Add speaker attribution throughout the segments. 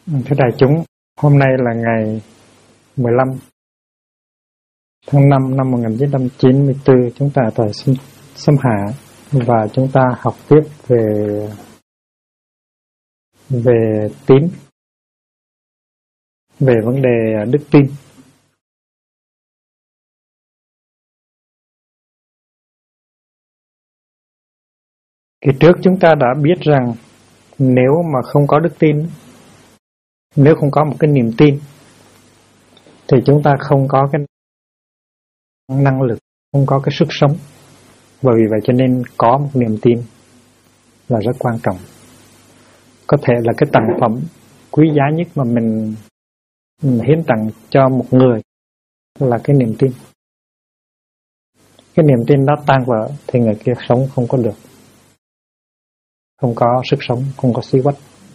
Speaker 1: Thưa đại chúng, hôm nay là ngày 15 tháng 5 năm 1994, chúng ta tại Xâm Hạ và chúng ta học tiếp về tín, về vấn đề đức tin. Kỳ trước chúng ta đã biết rằng nếu mà không có đức tin, nếu không có một cái niềm tin thì chúng ta không có cái năng lực, không có cái sức sống. Và vì vậy cho nên có một niềm tin là rất quan trọng. Có thể là cái tặng phẩm quý giá nhất mà mình hiến tặng cho một người là cái niềm tin. Cái niềm tin đó tan vỡ thì người kia sống không có được, không có sức sống, không có xí quách.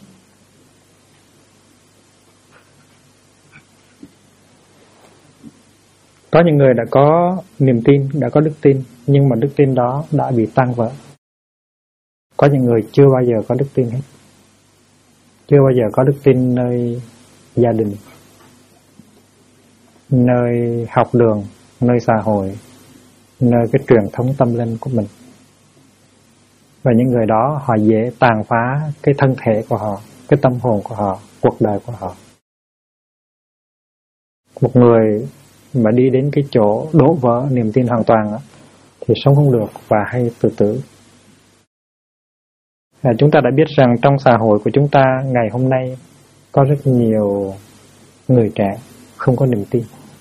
Speaker 1: Có những người đã có niềm tin, đã có đức tin, nhưng mà đức tin đó đã bị tan vỡ. Có những người chưa bao giờ có đức tin hết, chưa bao giờ có đức tin nơi gia đình, nơi học đường, nơi xã hội, nơi cái truyền thống tâm linh của mình. Và những người đó họ dễ tàn phá cái thân thể của họ, cái tâm hồn của họ, cuộc đời của họ. Một người mà đi đến cái chỗ đổ vỡ niềm tin hoàn toàn thì sống không được và hay tự tử. Chúng ta đã biết rằng trong xã hội của chúng ta ngày hôm nay có rất nhiều người trẻ không có niềm tin.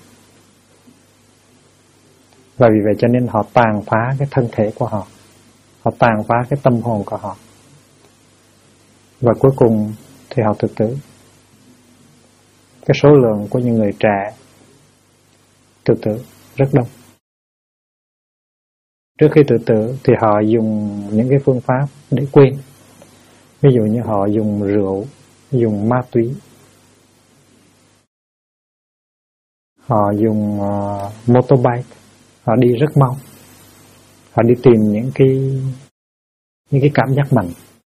Speaker 1: Và vì vậy cho nên họ tàn phá cái thân thể của họ, họ tàn phá cái tâm hồn của họ. Và cuối cùng thì họ tự tử. Cái số lượng của những người trẻ tự tử rất đông. Trước khi tự tử thì họ dùng những cái phương pháp để quên. Ví dụ như họ dùng rượu, dùng ma túy, họ dùng motorbike, họ đi rất mau, họ đi tìm những cái cảm giác mạnh.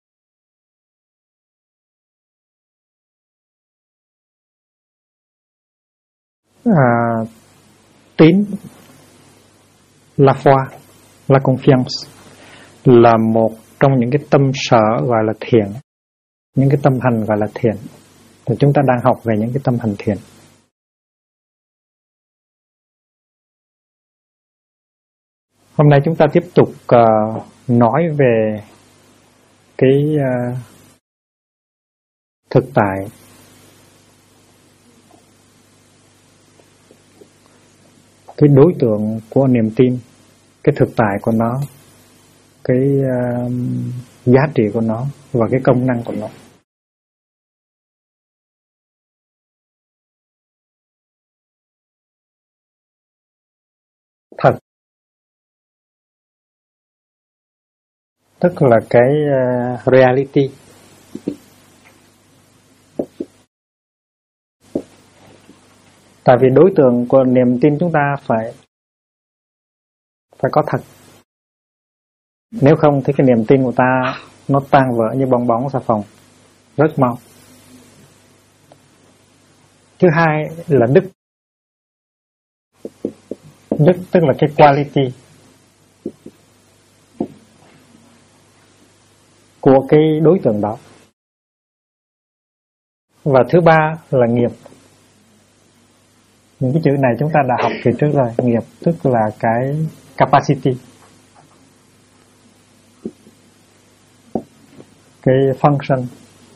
Speaker 1: Tín, la foi, la confiance là một trong những cái tâm sở gọi là thiền, những cái tâm hành gọi là thiền. Thì chúng ta đang học về những cái tâm hành thiền. Hôm nay chúng ta tiếp tục nói về cái thực tại, cái đối tượng của niềm tin, cái thực tại của nó, cái giá trị của nó và cái công năng của nó. Thật tức là cái reality. Tại vì đối tượng của niềm tin chúng ta phải có thật. Nếu không thì cái niềm tin của ta nó tan vỡ như bong bóng xà phòng rất mau. Thứ hai là đức. Đức tức là cái quality của cái đối tượng đó. Và thứ ba là nghiệp. Những cái chữ này chúng ta đã học từ trước rồi. Nghiệp tức là cái capacity, cái function.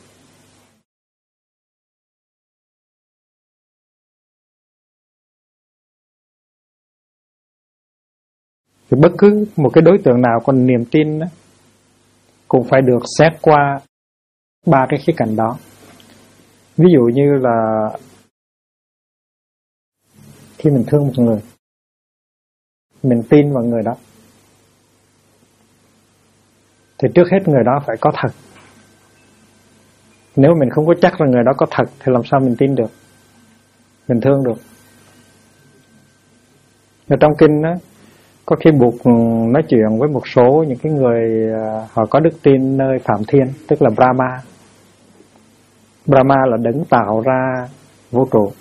Speaker 1: Thì bất cứ một cái đối tượng nào có niềm tin đó, cũng phải được xét qua ba cái khía cạnh đó. Ví dụ như là khi mình thương một người, mình tin vào người đó, thì trước hết người đó phải có thật. Nếu mình không có chắc là người đó có thật thì làm sao mình tin được, mình thương được. Ở trong kinh đó, có khi Bụt nói chuyện với một số những cái người họ có đức tin nơi Phạm Thiên, tức là Brahma. Brahma là đấng tạo ra vũ trụ.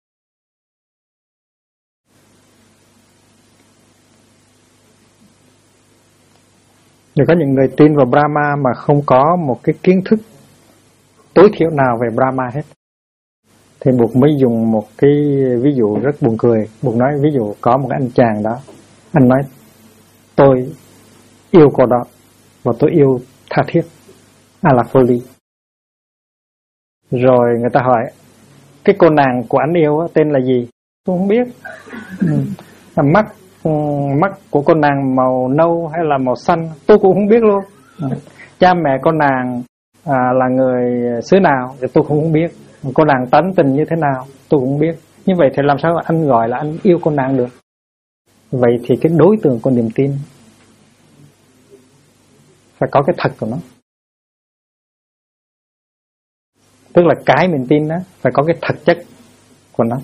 Speaker 1: Rồi có những người tin vào Brahma mà không có một cái kiến thức tối thiểu nào về Brahma hết. Thì Bụt mới dùng một cái ví dụ rất buồn cười. Bụt nói ví dụ có một cái anh chàng đó, anh nói tôi yêu cô đó và tôi yêu tha thiết, Alafoli. Rồi người ta hỏi cái cô nàng của anh yêu tên là gì? Tôi không biết. Mắt của cô nàng màu nâu hay là màu xanh tôi cũng không biết luôn. Cha mẹ cô nàng là người xứ nào thì tôi cũng không biết. Cô nàng tánh tình như thế nào tôi cũng không biết. Như vậy thì làm sao anh gọi là anh yêu cô nàng được? Vậy thì cái đối tượng của niềm tin phải có cái thật của nó. Tức là cái mình tin đó phải có cái thật chất của nó.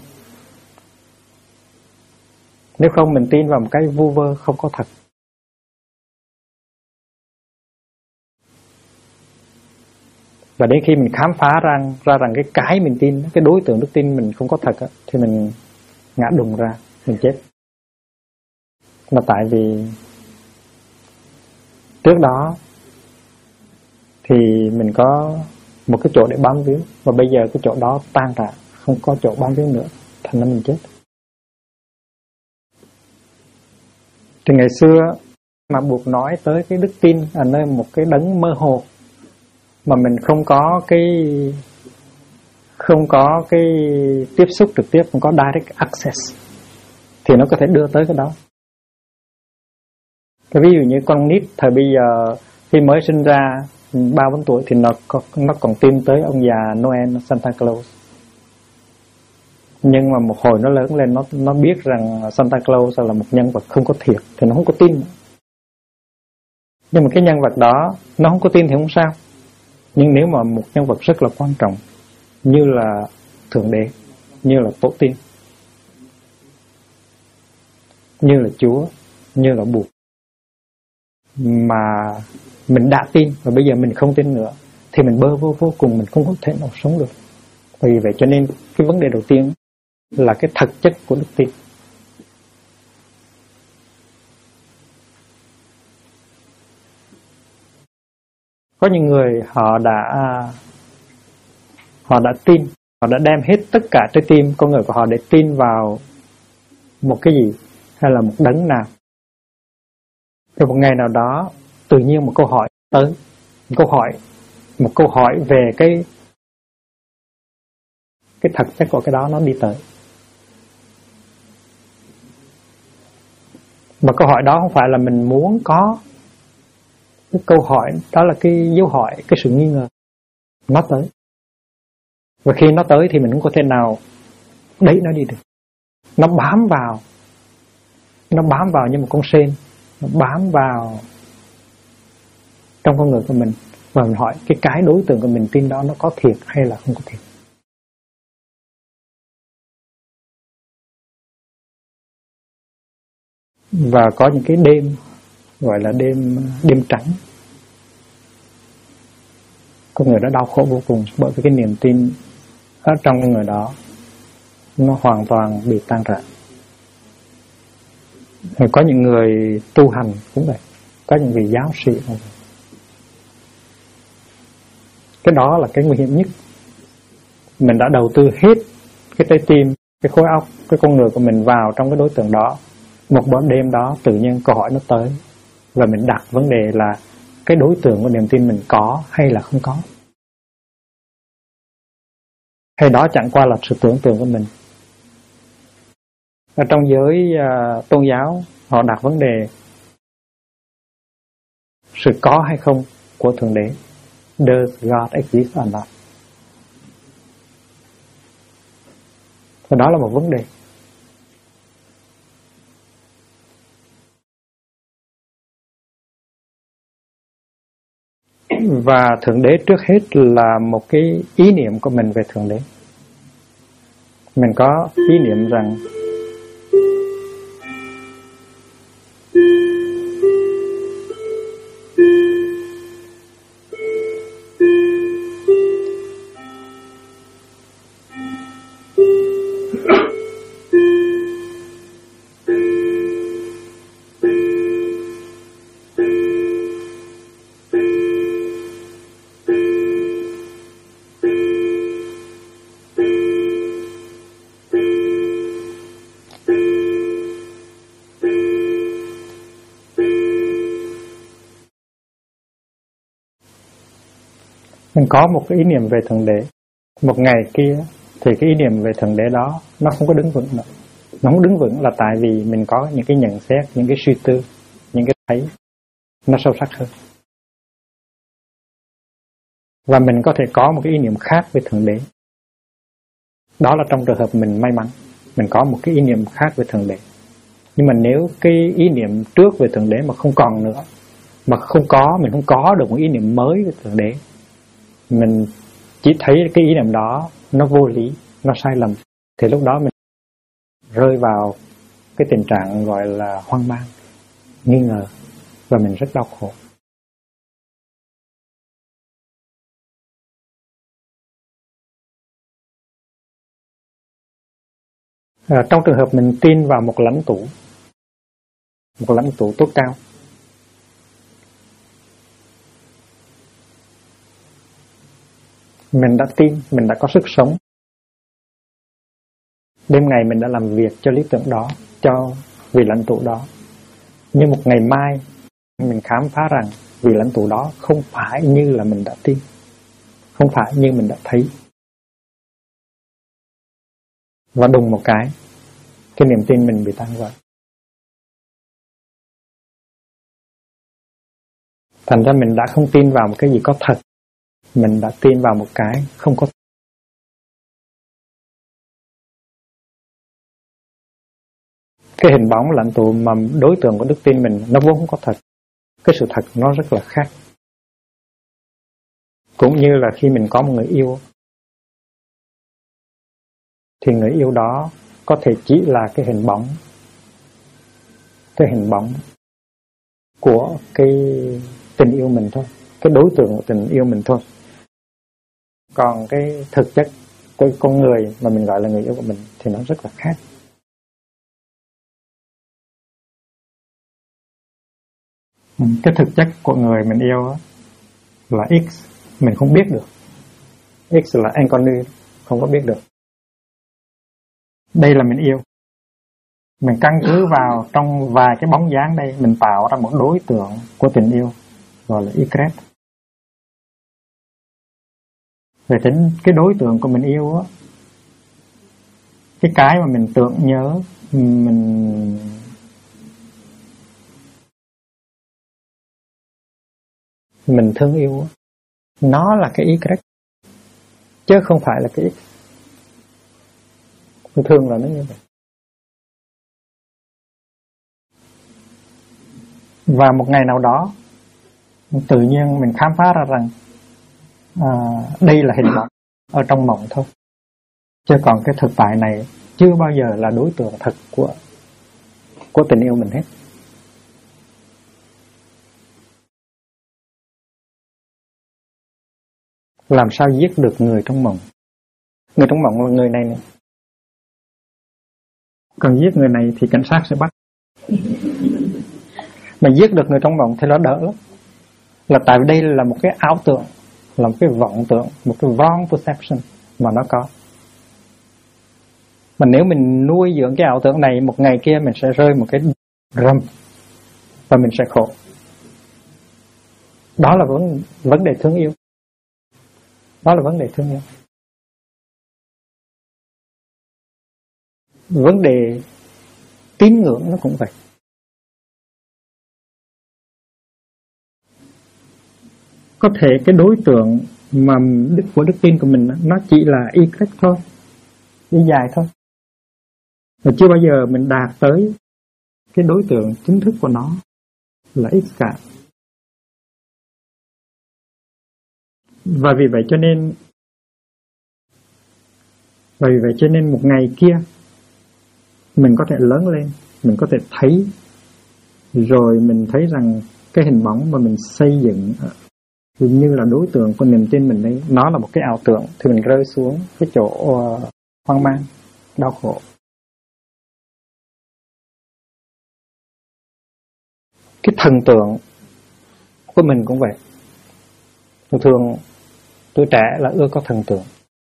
Speaker 1: Nếu không mình tin vào một cái vu vơ không có thật. Và đến khi mình khám phá ra rằng cái mình tin, cái đối tượng đức tin mình không có thật đó, thì mình ngã đùng ra, mình chết. Là tại vì trước đó thì mình có một cái chỗ để bám víu, và bây giờ cái chỗ đó tan rã, không có chỗ bám víu nữa, thành ra mình chết. Thì ngày xưa mà Bụt nói tới cái đức tin ở nơi một cái đấng mơ hồ mà mình không có cái tiếp xúc trực tiếp, không có direct access, thì nó có thể đưa tới cái đó. Cái ví dụ như con nít thời bây giờ khi mới sinh ra 3-4 tuổi thì nó còn tin tới ông già Noel, Santa Claus. Nhưng mà một hồi nó lớn lên nó biết rằng Santa Claus là một nhân vật không có thiệt thì nó không có tin. Nhưng mà cái nhân vật đó nó không có tin thì không sao. Nhưng nếu mà một nhân vật rất là quan trọng như là Thượng Đế, như là Tổ tiên, như là Chúa, như là Bụt, mà mình đã tin và bây giờ mình không tin nữa thì mình bơ vơ vô cùng, mình không có thể nào sống được. Vì vậy cho nên cái vấn đề đầu tiên là cái thực chất của đức tin. Có những người họ đã tin, họ đã đem hết tất cả trái tim con người của họ để tin vào một cái gì hay là một đấng nào. Rồi một ngày nào đó tự nhiên một câu hỏi tới, một câu hỏi về cái thực chất của cái đó nó đi tới. Mà câu hỏi đó không phải là mình muốn có. Cái câu hỏi đó là cái dấu hỏi, cái sự nghi ngờ. Nó tới. Và khi nó tới thì mình không có thể nào đẩy nó đi được. Nó bám vào như một con sên. Nó bám vào trong con người của mình. Và mình hỏi cái đối tượng của mình tin đó nó có thiệt hay là không có thiệt. Và có những cái đêm gọi là đêm trắng, con người đã đau khổ vô cùng bởi vì cái niềm tin ở trong con người đó nó hoàn toàn bị tan rã. Rồi có những người tu hành cũng vậy, có những vị giáo sĩ cũng vậy. Cái đó là cái nguy hiểm nhất. Mình đã đầu tư hết cái trái tim, cái khối óc, cái con người của mình vào trong cái đối tượng đó. Một bữa đêm đó tự nhiên câu hỏi nó tới và mình đặt vấn đề là cái đối tượng của niềm tin mình có hay là không có. Hay đó chẳng qua là sự tưởng tượng của mình. Ở trong giới tôn giáo họ đặt vấn đề sự có hay không của Thượng Đế. Does God exist or not? Và đó là một vấn đề. Và Thượng Đế trước hết là một cái ý niệm của mình về Thượng Đế. Mình có ý niệm rằng Mình có một cái ý niệm về Thượng Đế, một ngày kia thì cái ý niệm về Thượng Đế đó nó không có đứng vững nữa. Nó không đứng vững là tại vì mình có những cái nhận xét, những cái suy tư, những cái thấy nó sâu sắc hơn. Và mình có thể có một cái ý niệm khác về Thượng Đế. Đó là trong trường hợp mình may mắn, mình có một cái ý niệm khác về Thượng Đế. Nhưng mà nếu cái ý niệm trước về Thượng Đế mà không còn nữa, mà mình không có được một ý niệm mới về Thượng Đế, mình chỉ thấy cái ý niệm đó nó vô lý, nó sai lầm, thì lúc đó mình rơi vào cái tình trạng gọi là hoang mang, nghi ngờ, và mình rất đau khổ. Trong trường hợp mình tin vào một lãnh tụ tốt cao, mình đã tin, mình đã có sức sống. Đêm ngày mình đã làm việc cho lý tưởng đó, cho vị lãnh tụ đó. Nhưng một ngày mai mình khám phá rằng vị lãnh tụ đó không phải như là mình đã tin, không phải như mình đã thấy. Và đùng một cái niềm tin mình bị tan vỡ. Thành ra mình đã không tin vào một cái gì có thật, mình đã tin vào một cái không có thật. Cái hình bóng lãnh tụ mà đối tượng của đức tin mình nó vốn không có thật. Cái sự thật nó rất là khác. Cũng như là khi mình có một người yêu, thì người yêu đó có thể chỉ là cái hình bóng của cái tình yêu mình thôi, cái đối tượng của tình yêu mình thôi. Còn cái thực chất của con người mà mình gọi là người yêu của mình thì nó rất là khác. Cái thực chất của người mình yêu là X, mình không biết được. X là inconnu, không có biết được. Đây là mình yêu. Mình căn cứ vào trong vài cái bóng dáng đây, mình tạo ra một đối tượng của tình yêu gọi là Y. Về tính cái đối tượng của mình yêu á, cái mà mình tưởng nhớ, mình thương yêu, nó là cái Y, chứ không phải là cái X. Thường là nó như vậy. Và một ngày nào đó tự nhiên mình khám phá ra rằng đây là hình bóng ở trong mộng thôi, chứ còn cái thực tại này chưa bao giờ là đối tượng thật của tình yêu mình hết. Làm sao giết được người trong mộng? Người trong mộng là người này. Còn giết người này thì cảnh sát sẽ bắt. Mà giết được người trong mộng thì nó đỡ lắm. Là tại vì đây là một cái ảo tưởng, là một cái vọng tưởng, một cái wrong perception mà nó có. Mà nếu mình nuôi dưỡng cái ảo tưởng này, một ngày kia mình sẽ rơi một cái rầm và mình sẽ khổ. Đó là vấn đề thương yêu. Đó là vấn đề thương yêu. Vấn đề tín ngưỡng nó cũng vậy. Có thể cái đối tượng mà của đức tin của mình nó chỉ là Y thôi, Y dài thôi. Và chưa bao giờ mình đạt tới cái đối tượng chính thức của nó là X cả. Và vì vậy cho nên một ngày kia mình có thể lớn lên, mình có thể thấy, rồi mình thấy rằng cái hình bóng mà mình xây dựng như là đối tượng của niềm tin mình đấy, nó là một cái ảo tưởng, thì mình rơi xuống cái chỗ hoang mang, đau khổ. Cái thần tượng của mình cũng vậy. Thường tuổi trẻ là ưa có thần tượng.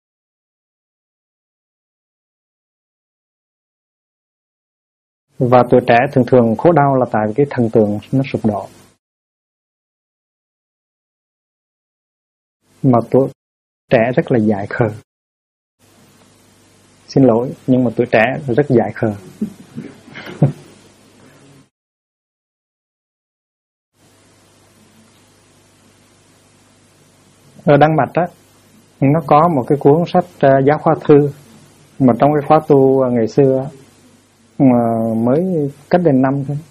Speaker 1: Và tuổi trẻ thường khổ đau là tại vì cái thần tượng nó sụp đổ. mà tuổi trẻ rất là dại khờ. Xin lỗi, nhưng mà tuổi trẻ rất dại khờ. Ở Đan Mạch á, nó có một cái cuốn sách giáo khoa thư mà trong cái khóa tu ngày xưa mà mới cách đây năm thôi.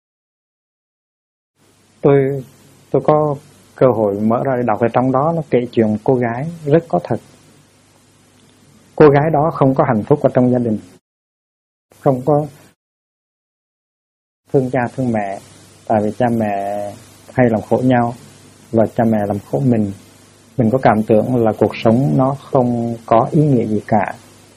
Speaker 1: Tôi có cơ hội mở ra để đọc, ở trong đó nó kể chuyện cô gái rất có thật. Cô gái đó không có hạnh phúc ở trong gia đình, không có thương cha thương mẹ, tại vì cha mẹ hay làm khổ nhau và cha mẹ làm khổ mình. Mình có cảm tưởng là cuộc sống nó không có ý nghĩa gì cả,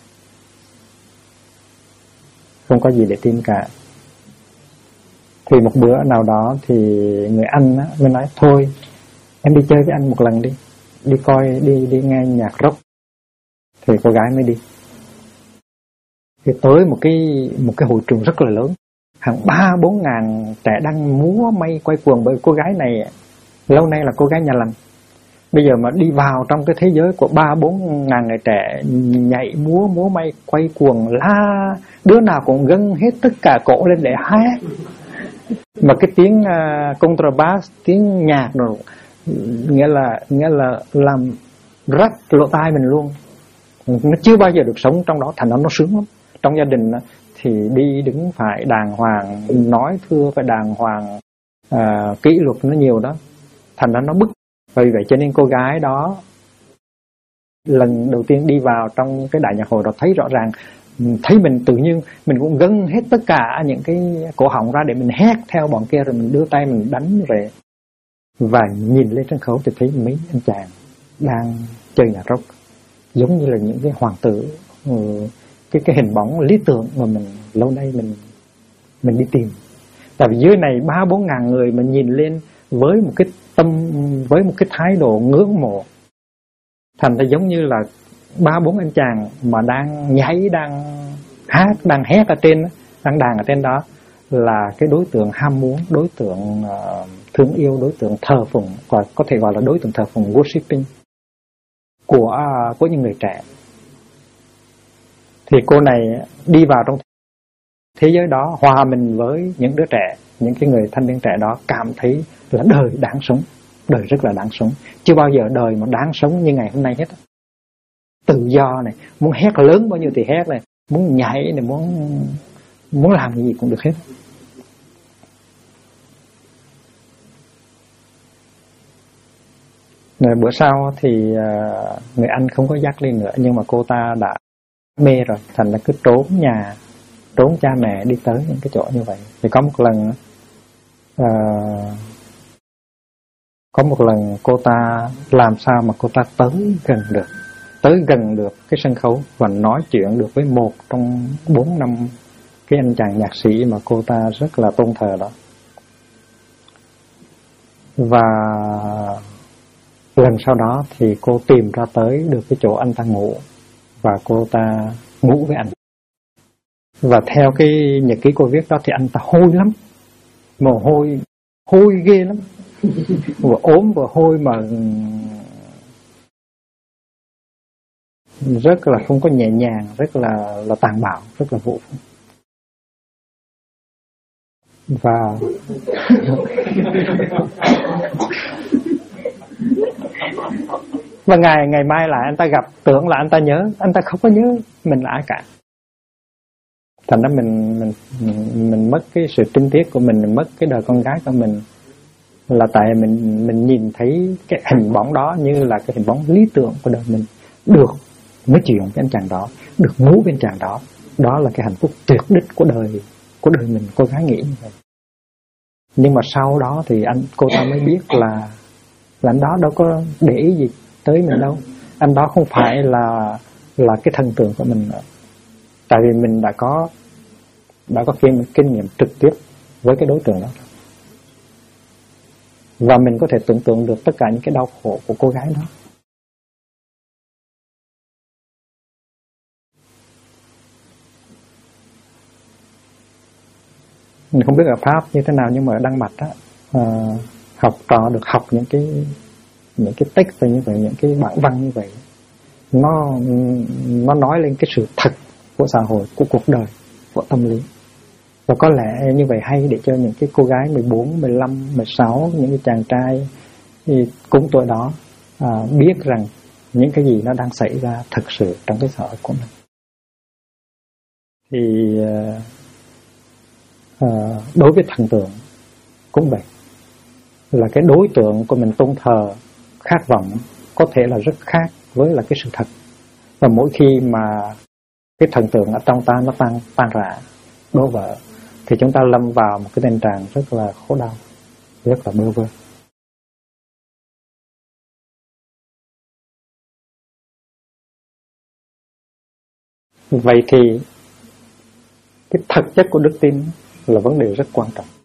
Speaker 1: không có gì để tin cả. Thì một bữa nào đó thì người anh á mới nói thôi em đi chơi với anh một lần đi, đi coi, đi nghe nhạc rock. Thì cô gái mới đi. Thì tới một cái hội trường rất là lớn, hàng 3-4 ngàn trẻ đang múa may quay cuồng, bởi cô gái này lâu nay là cô gái nhà lành. Bây giờ mà đi vào trong cái thế giới của 3-4 ngàn người trẻ nhảy múa may quay cuồng, la đứa nào cũng gân hết tất cả cổ lên để hát, mà cái tiếng contrabass, tiếng nhạc rồi nghĩa là làm rách lỗ tai mình luôn. Nó chưa bao giờ được sống trong đó, thành ra nó sướng lắm. Trong gia đình thì đi đứng phải đàng hoàng, nói thưa phải đàng hoàng, kỷ luật nó nhiều đó, thành ra nó bức. Vì vậy cho nên cô gái đó lần đầu tiên đi vào trong cái đại nhạc hội đó thấy rõ ràng, thấy mình tự nhiên mình cũng gân hết tất cả những cái cổ họng ra để mình hét theo bọn kia, rồi mình đưa tay mình đánh về. Và nhìn lên sân khấu thì thấy mấy anh chàng đang chơi nhạc rock, giống như là những cái hoàng tử, cái hình bóng lý tưởng mà mình lâu nay mình đi tìm. Tại vì dưới này 3-4 ngàn người mà nhìn lên với một cái tâm, với một cái thái độ ngưỡng mộ, thành ra giống như là 3-4 anh chàng mà đang nhảy, đang hát, đang hét ở trên, đang đàn ở trên đó là cái đối tượng ham muốn, đối tượng thương yêu, đối tượng thờ phụng, có thể gọi là đối tượng thờ phụng, worshiping của những người trẻ. Thì cô này đi vào trong thế giới đó, hòa mình với những đứa trẻ, những cái người thanh niên trẻ đó, cảm thấy là đời đáng sống, đời rất là đáng sống. Chưa bao giờ đời mà đáng sống như ngày hôm nay hết. Tự do này, muốn hét lớn bao nhiêu thì hét này, muốn nhảy này, muốn làm gì cũng được hết. Rồi bữa sau thì người anh không có dắt lên nữa, nhưng mà cô ta đã mê rồi, thành là cứ trốn nhà, trốn cha mẹ đi tới những cái chỗ như vậy. Thì có một lần cô ta làm sao mà cô ta tới gần được cái sân khấu và nói chuyện được với một trong 4-5 cái anh chàng nhạc sĩ mà cô ta rất là tôn thờ đó. Và lần sau đó thì cô tìm ra tới được cái chỗ anh ta ngủ, và cô ta ngủ với anh. Và theo cái nhật ký cô viết đó thì anh ta hôi lắm, mồ hôi ghê lắm, vừa ốm vừa hôi mà rất là không có nhẹ nhàng, rất là tàn bạo, rất là vũ. Và ngày mai lại anh ta gặp, tưởng là anh ta nhớ, anh ta không có nhớ mình là ai cả. Thành ra mình mất cái sự trinh tiết của mình mất cái đời con gái của mình, là tại mình nhìn thấy cái hình bóng đó như là cái hình bóng lý tưởng của đời mình. Được nói chuyện với anh chàng đó, được ngủ với anh chàng đó, đó là cái hạnh phúc tuyệt đích của đời mình, cô gái nghĩ như vậy. Nhưng mà sau đó thì cô ta mới biết là anh đó đâu có để ý gì tới mình đâu, anh đó không phải là cái thần tượng của mình nữa. Tại vì mình đã có kinh nghiệm trực tiếp với cái đối tượng đó, và mình có thể tưởng tượng được tất cả những cái đau khổ của cô gái đó. Mình không biết ở Pháp như thế nào, nhưng mà ở Đan Mạch á, học trò được học những những cái text như vậy, những cái bản văn như vậy, nó nói lên cái sự thật của xã hội, của cuộc đời, của tâm lý. Và có lẽ như vậy hay để cho những cái cô gái 14, 15, 16, những cái chàng trai thì cũng tuổi đó biết rằng những cái gì nó đang xảy ra thực sự trong cái xã hội của mình. Thì đối với thần tượng cũng vậy, là cái đối tượng của mình tôn thờ, khát vọng có thể là rất khác với là cái sự thật. Và mỗi khi mà cái thần tượng ở trong ta nó tan rã, đổ vỡ, thì chúng ta lâm vào một cái tình trạng rất là khổ đau, rất là bơ vơ. Vậy thì cái thực chất của đức tin là vấn đề rất quan trọng.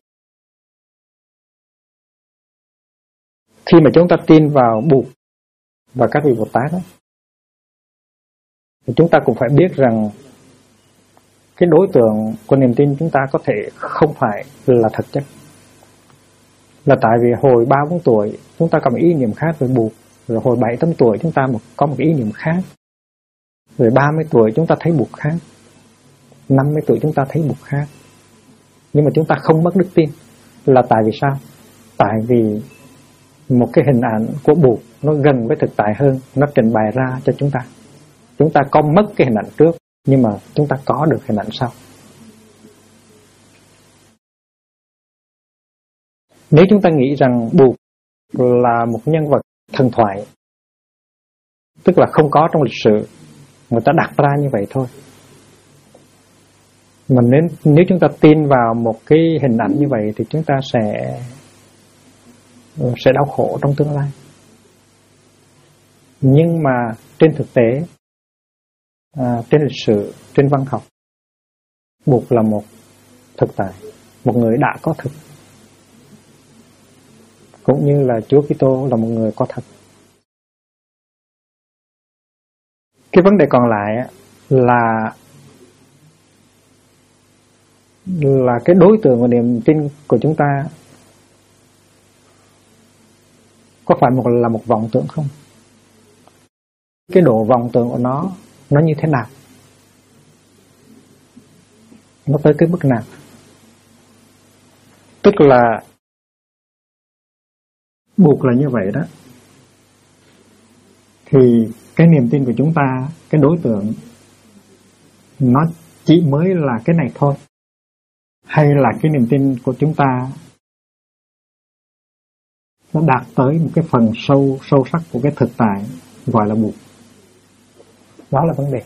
Speaker 1: Khi mà chúng ta tin vào Bụt và các vị Bồ Tát ấy, thì chúng ta cũng phải biết rằng cái đối tượng của niềm tin chúng ta có thể không phải là thực chất. Là tại vì hồi 3-4 tuổi chúng ta có một ý niệm khác về Bụt, rồi hồi 7-8 tuổi chúng ta có một ý niệm khác, rồi 30 tuổi chúng ta thấy Bụt khác, 50 tuổi chúng ta thấy Bụt khác. Nhưng mà chúng ta không mất đức tin. Là tại vì sao? Tại vì một cái hình ảnh của Bụt nó gần với thực tại hơn, nó trình bày ra cho chúng ta. Chúng ta có mất cái hình ảnh trước, nhưng mà chúng ta có được hình ảnh sau. Nếu chúng ta nghĩ rằng Bụt là một nhân vật thần thoại, tức là không có trong lịch sử, người ta đặt ra như vậy thôi. Mà nếu chúng ta tin vào một cái hình ảnh như vậy thì chúng ta sẽ đau khổ trong tương lai. Nhưng mà trên thực tế, trên lịch sử, trên văn học, Bụt là một thực tại, một người đã có thực, cũng như là Chúa Kitô là một người có thật. Cái vấn đề còn lại là cái đối tượng của niềm tin của chúng ta có phải là một vọng tưởng không? Cái độ vọng tưởng của nó như thế nào? Nó tới cái mức nào? Tức là Bụt là như vậy đó, thì cái niềm tin của chúng ta, cái đối tượng nó chỉ mới là cái này thôi, hay là cái niềm tin của chúng ta nó đạt tới một cái phần sâu sắc của cái thực tại gọi là Bụt? Đó là vấn đề.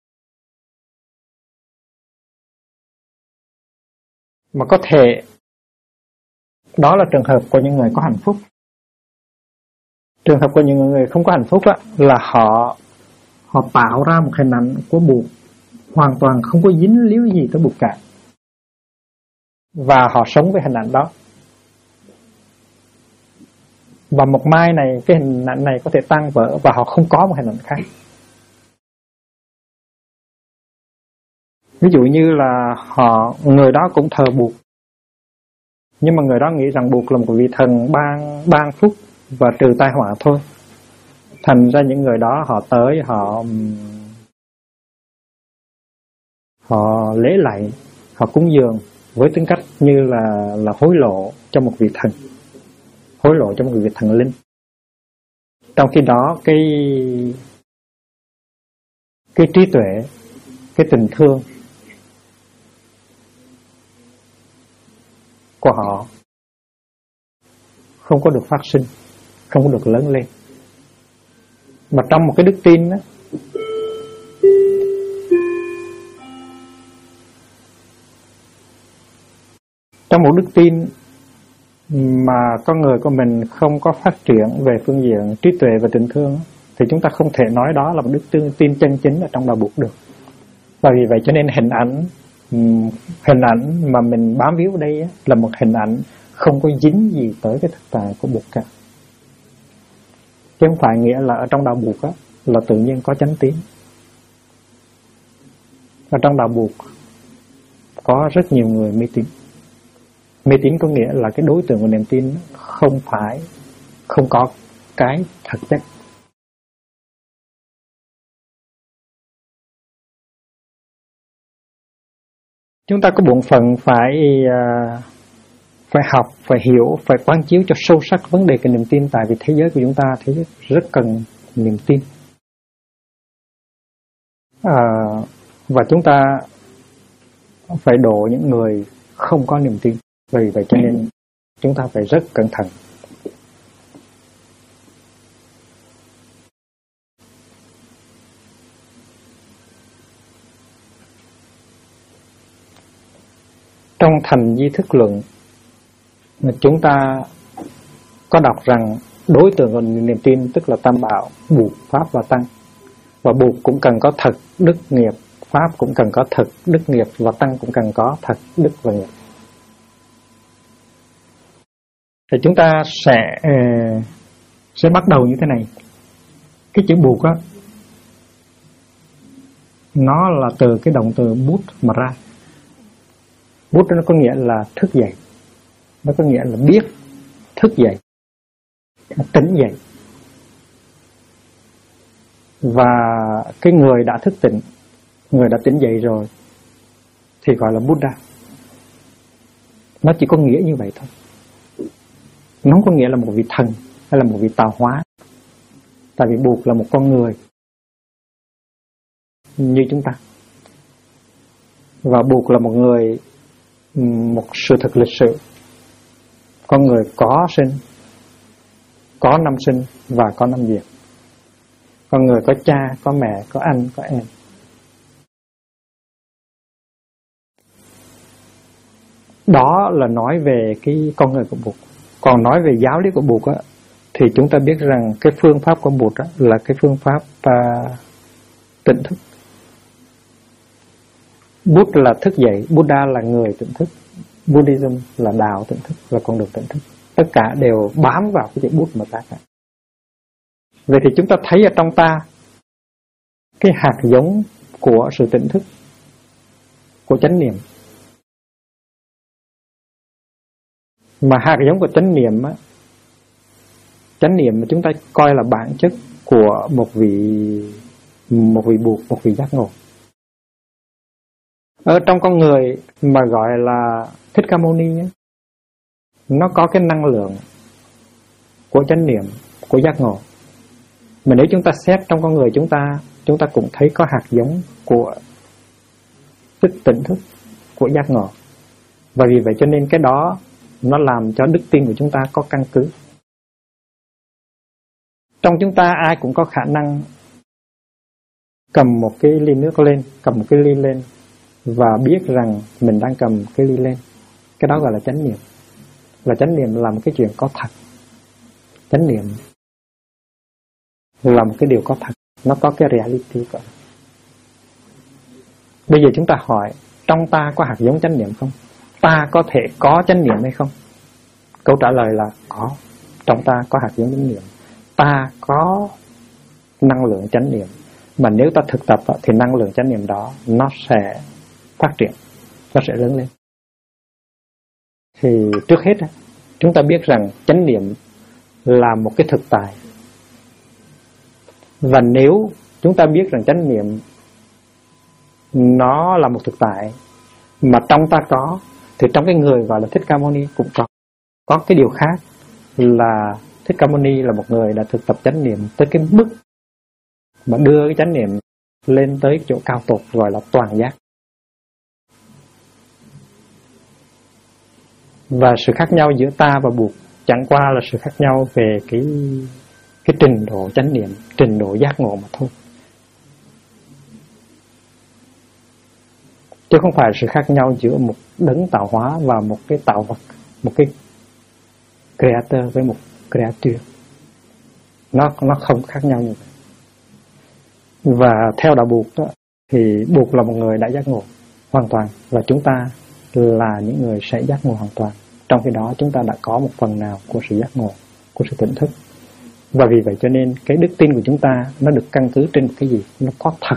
Speaker 1: Mà có thể đó là trường hợp của những người có hạnh phúc. Trường hợp của những người không có hạnh phúc là họ tạo ra một hình ảnh của Bụt hoàn toàn không có dính líu gì tới Bụt cả, và họ sống với hình ảnh đó. Và một mai này cái hình ảnh này có thể tan vỡ và họ không có một hình ảnh khác. Ví dụ như là người đó cũng thờ Bụt, nhưng mà người đó nghĩ rằng Bụt là một vị thần ban phúc và trừ tai họa thôi. Thành ra những người đó họ tới, họ lễ lạy, họ cúng dường với tính cách như là hối lộ cho một vị thần, hối lộ cho một vị thần linh. Trong khi đó cái trí tuệ, cái tình thương của họ không có được phát sinh, không có được lớn lên. Mà trong một cái đức tin đó, trong một đức tin mà con người của mình không có phát triển về phương diện trí tuệ và tình thương, thì chúng ta không thể nói đó là một đức tin chân chính ở trong đạo Bụt được. Và vì vậy cho nên hình ảnh mà mình bám víu ở đây là một hình ảnh không có dính gì tới cái thực tại của Bụt cả. Chứ không phải nghĩa là ở trong đạo Bụt là tự nhiên có chánh tín. Ở trong đạo Bụt có rất nhiều người mê tín. Mê tín có nghĩa là cái đối tượng của niềm tin không có cái thực chất. Chúng ta có bổn phận phải học, phải hiểu, phải quán chiếu cho sâu sắc vấn đề cái niềm tin, tại vì thế giới của chúng ta thế giới rất cần niềm tin. Và chúng ta phải độ những người không có niềm tin. Vì vậy cho nên chúng ta phải rất cẩn thận. Trong Thành Di Thức Luận, chúng ta có đọc rằng đối tượng của niềm tin tức là Tam Bảo, Buộc, Pháp và Tăng. Và Buộc cũng cần có thật, đức, nghiệp. Pháp cũng cần có thật, đức, nghiệp. Và Tăng cũng cần có thật, đức và nghiệp. Thì chúng ta sẽ bắt đầu như thế này. Cái chữ Buộc á, nó là từ cái động từ bút mà ra. Bút nó có nghĩa là thức dậy, nó có nghĩa là biết, thức dậy, tỉnh dậy. Và cái người đã thức tỉnh, người đã tỉnh dậy rồi thì gọi là Buddha. Nó chỉ có nghĩa như vậy thôi. Nó không có nghĩa là một vị thần hay là một vị tạo hóa. Tại vì Buộc là một con người như chúng ta. Và Buộc là một sự thật lịch sử. Con người có sinh, có năm sinh và có năm diệt. Con người có cha, có mẹ, có anh, có em. Đó là nói về cái con người của Buddha. Còn nói về giáo lý của Buddha thì chúng ta biết rằng cái phương pháp của Buddha là cái phương pháp tỉnh thức. Buddha là thức dậy, Buddha là người tỉnh thức, Buddhism là đạo tỉnh thức, là con đường tỉnh thức. Tất cả đều bám vào cái chữ Buddha mà ta cả. Vậy thì chúng ta thấy ở trong ta cái hạt giống của sự tỉnh thức, của chánh niệm. Mà hạt giống của chánh niệm á, chánh niệm mà chúng ta coi là bản chất của một vị Buộc, một vị giác ngộ. Ở trong con người mà gọi là Thích Ca Mâu Ni nhé, nó có cái năng lượng của chánh niệm, của giác ngộ. Mà nếu chúng ta xét trong con người chúng ta cũng thấy có hạt giống của thức tỉnh thức, của giác ngộ. Và vì vậy cho nên cái đó nó làm cho đức tin của chúng ta có căn cứ. Trong chúng ta ai cũng có khả năng cầm một cái ly nước lên, cầm một cái ly lên và biết rằng mình đang cầm cái ly lên. Cái đó gọi là chánh niệm. Là chánh niệm là một cái chuyện có thật. Chánh niệm là một cái điều có thật. Nó có cái reality của nó. Bây giờ chúng ta hỏi, trong ta có hạt giống chánh niệm không? Ta có thể có chánh niệm hay không? Câu trả lời là có. Trong ta có hạt giống chánh niệm. Ta có năng lượng chánh niệm. Mà nếu ta thực tập thì năng lượng chánh niệm đó nó sẽ phát triển, nó sẽ lớn lên. Thì trước hết chúng ta biết rằng chánh niệm là một cái thực tại. Và nếu chúng ta biết rằng chánh niệm nó là một thực tại mà trong ta có, thì trong cái người gọi là Thích Ca Mâu Ni cũng có. Có cái điều khác là Thích Ca Mâu Ni là một người đã thực tập chánh niệm tới cái mức mà đưa cái chánh niệm lên tới chỗ cao tột gọi là toàn giác. Và sự khác nhau giữa ta và Buộc chẳng qua là sự khác nhau về cái trình độ chánh niệm, trình độ giác ngộ mà thôi. Chứ không phải sự khác nhau giữa một đấng tạo hóa và một cái tạo vật, một cái creator với một creature. Nó không khác nhau như vậy. Và theo đạo Buộc đó, thì Buộc là một người đã giác ngộ hoàn toàn, và chúng ta là những người sẽ giác ngộ hoàn toàn. Trong khi đó chúng ta đã có một phần nào của sự giác ngộ, của sự tỉnh thức. Và vì vậy cho nên cái đức tin của chúng ta nó được căn cứ trên một cái gì? Nó có thật.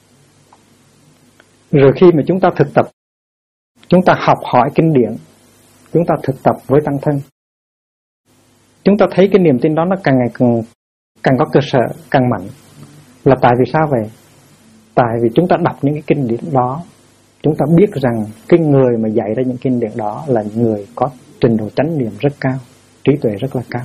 Speaker 1: Rồi khi mà chúng ta thực tập, chúng ta học hỏi kinh điển, chúng ta thực tập với tăng thân, chúng ta thấy cái niềm tin đó nó càng ngày càng có cơ sở, càng mạnh. Là tại vì sao vậy? Tại vì chúng ta đọc những cái kinh điển đó, chúng ta biết rằng cái người mà dạy ra những kinh điển đó là người có trình độ chánh niệm rất cao, trí tuệ rất là cao.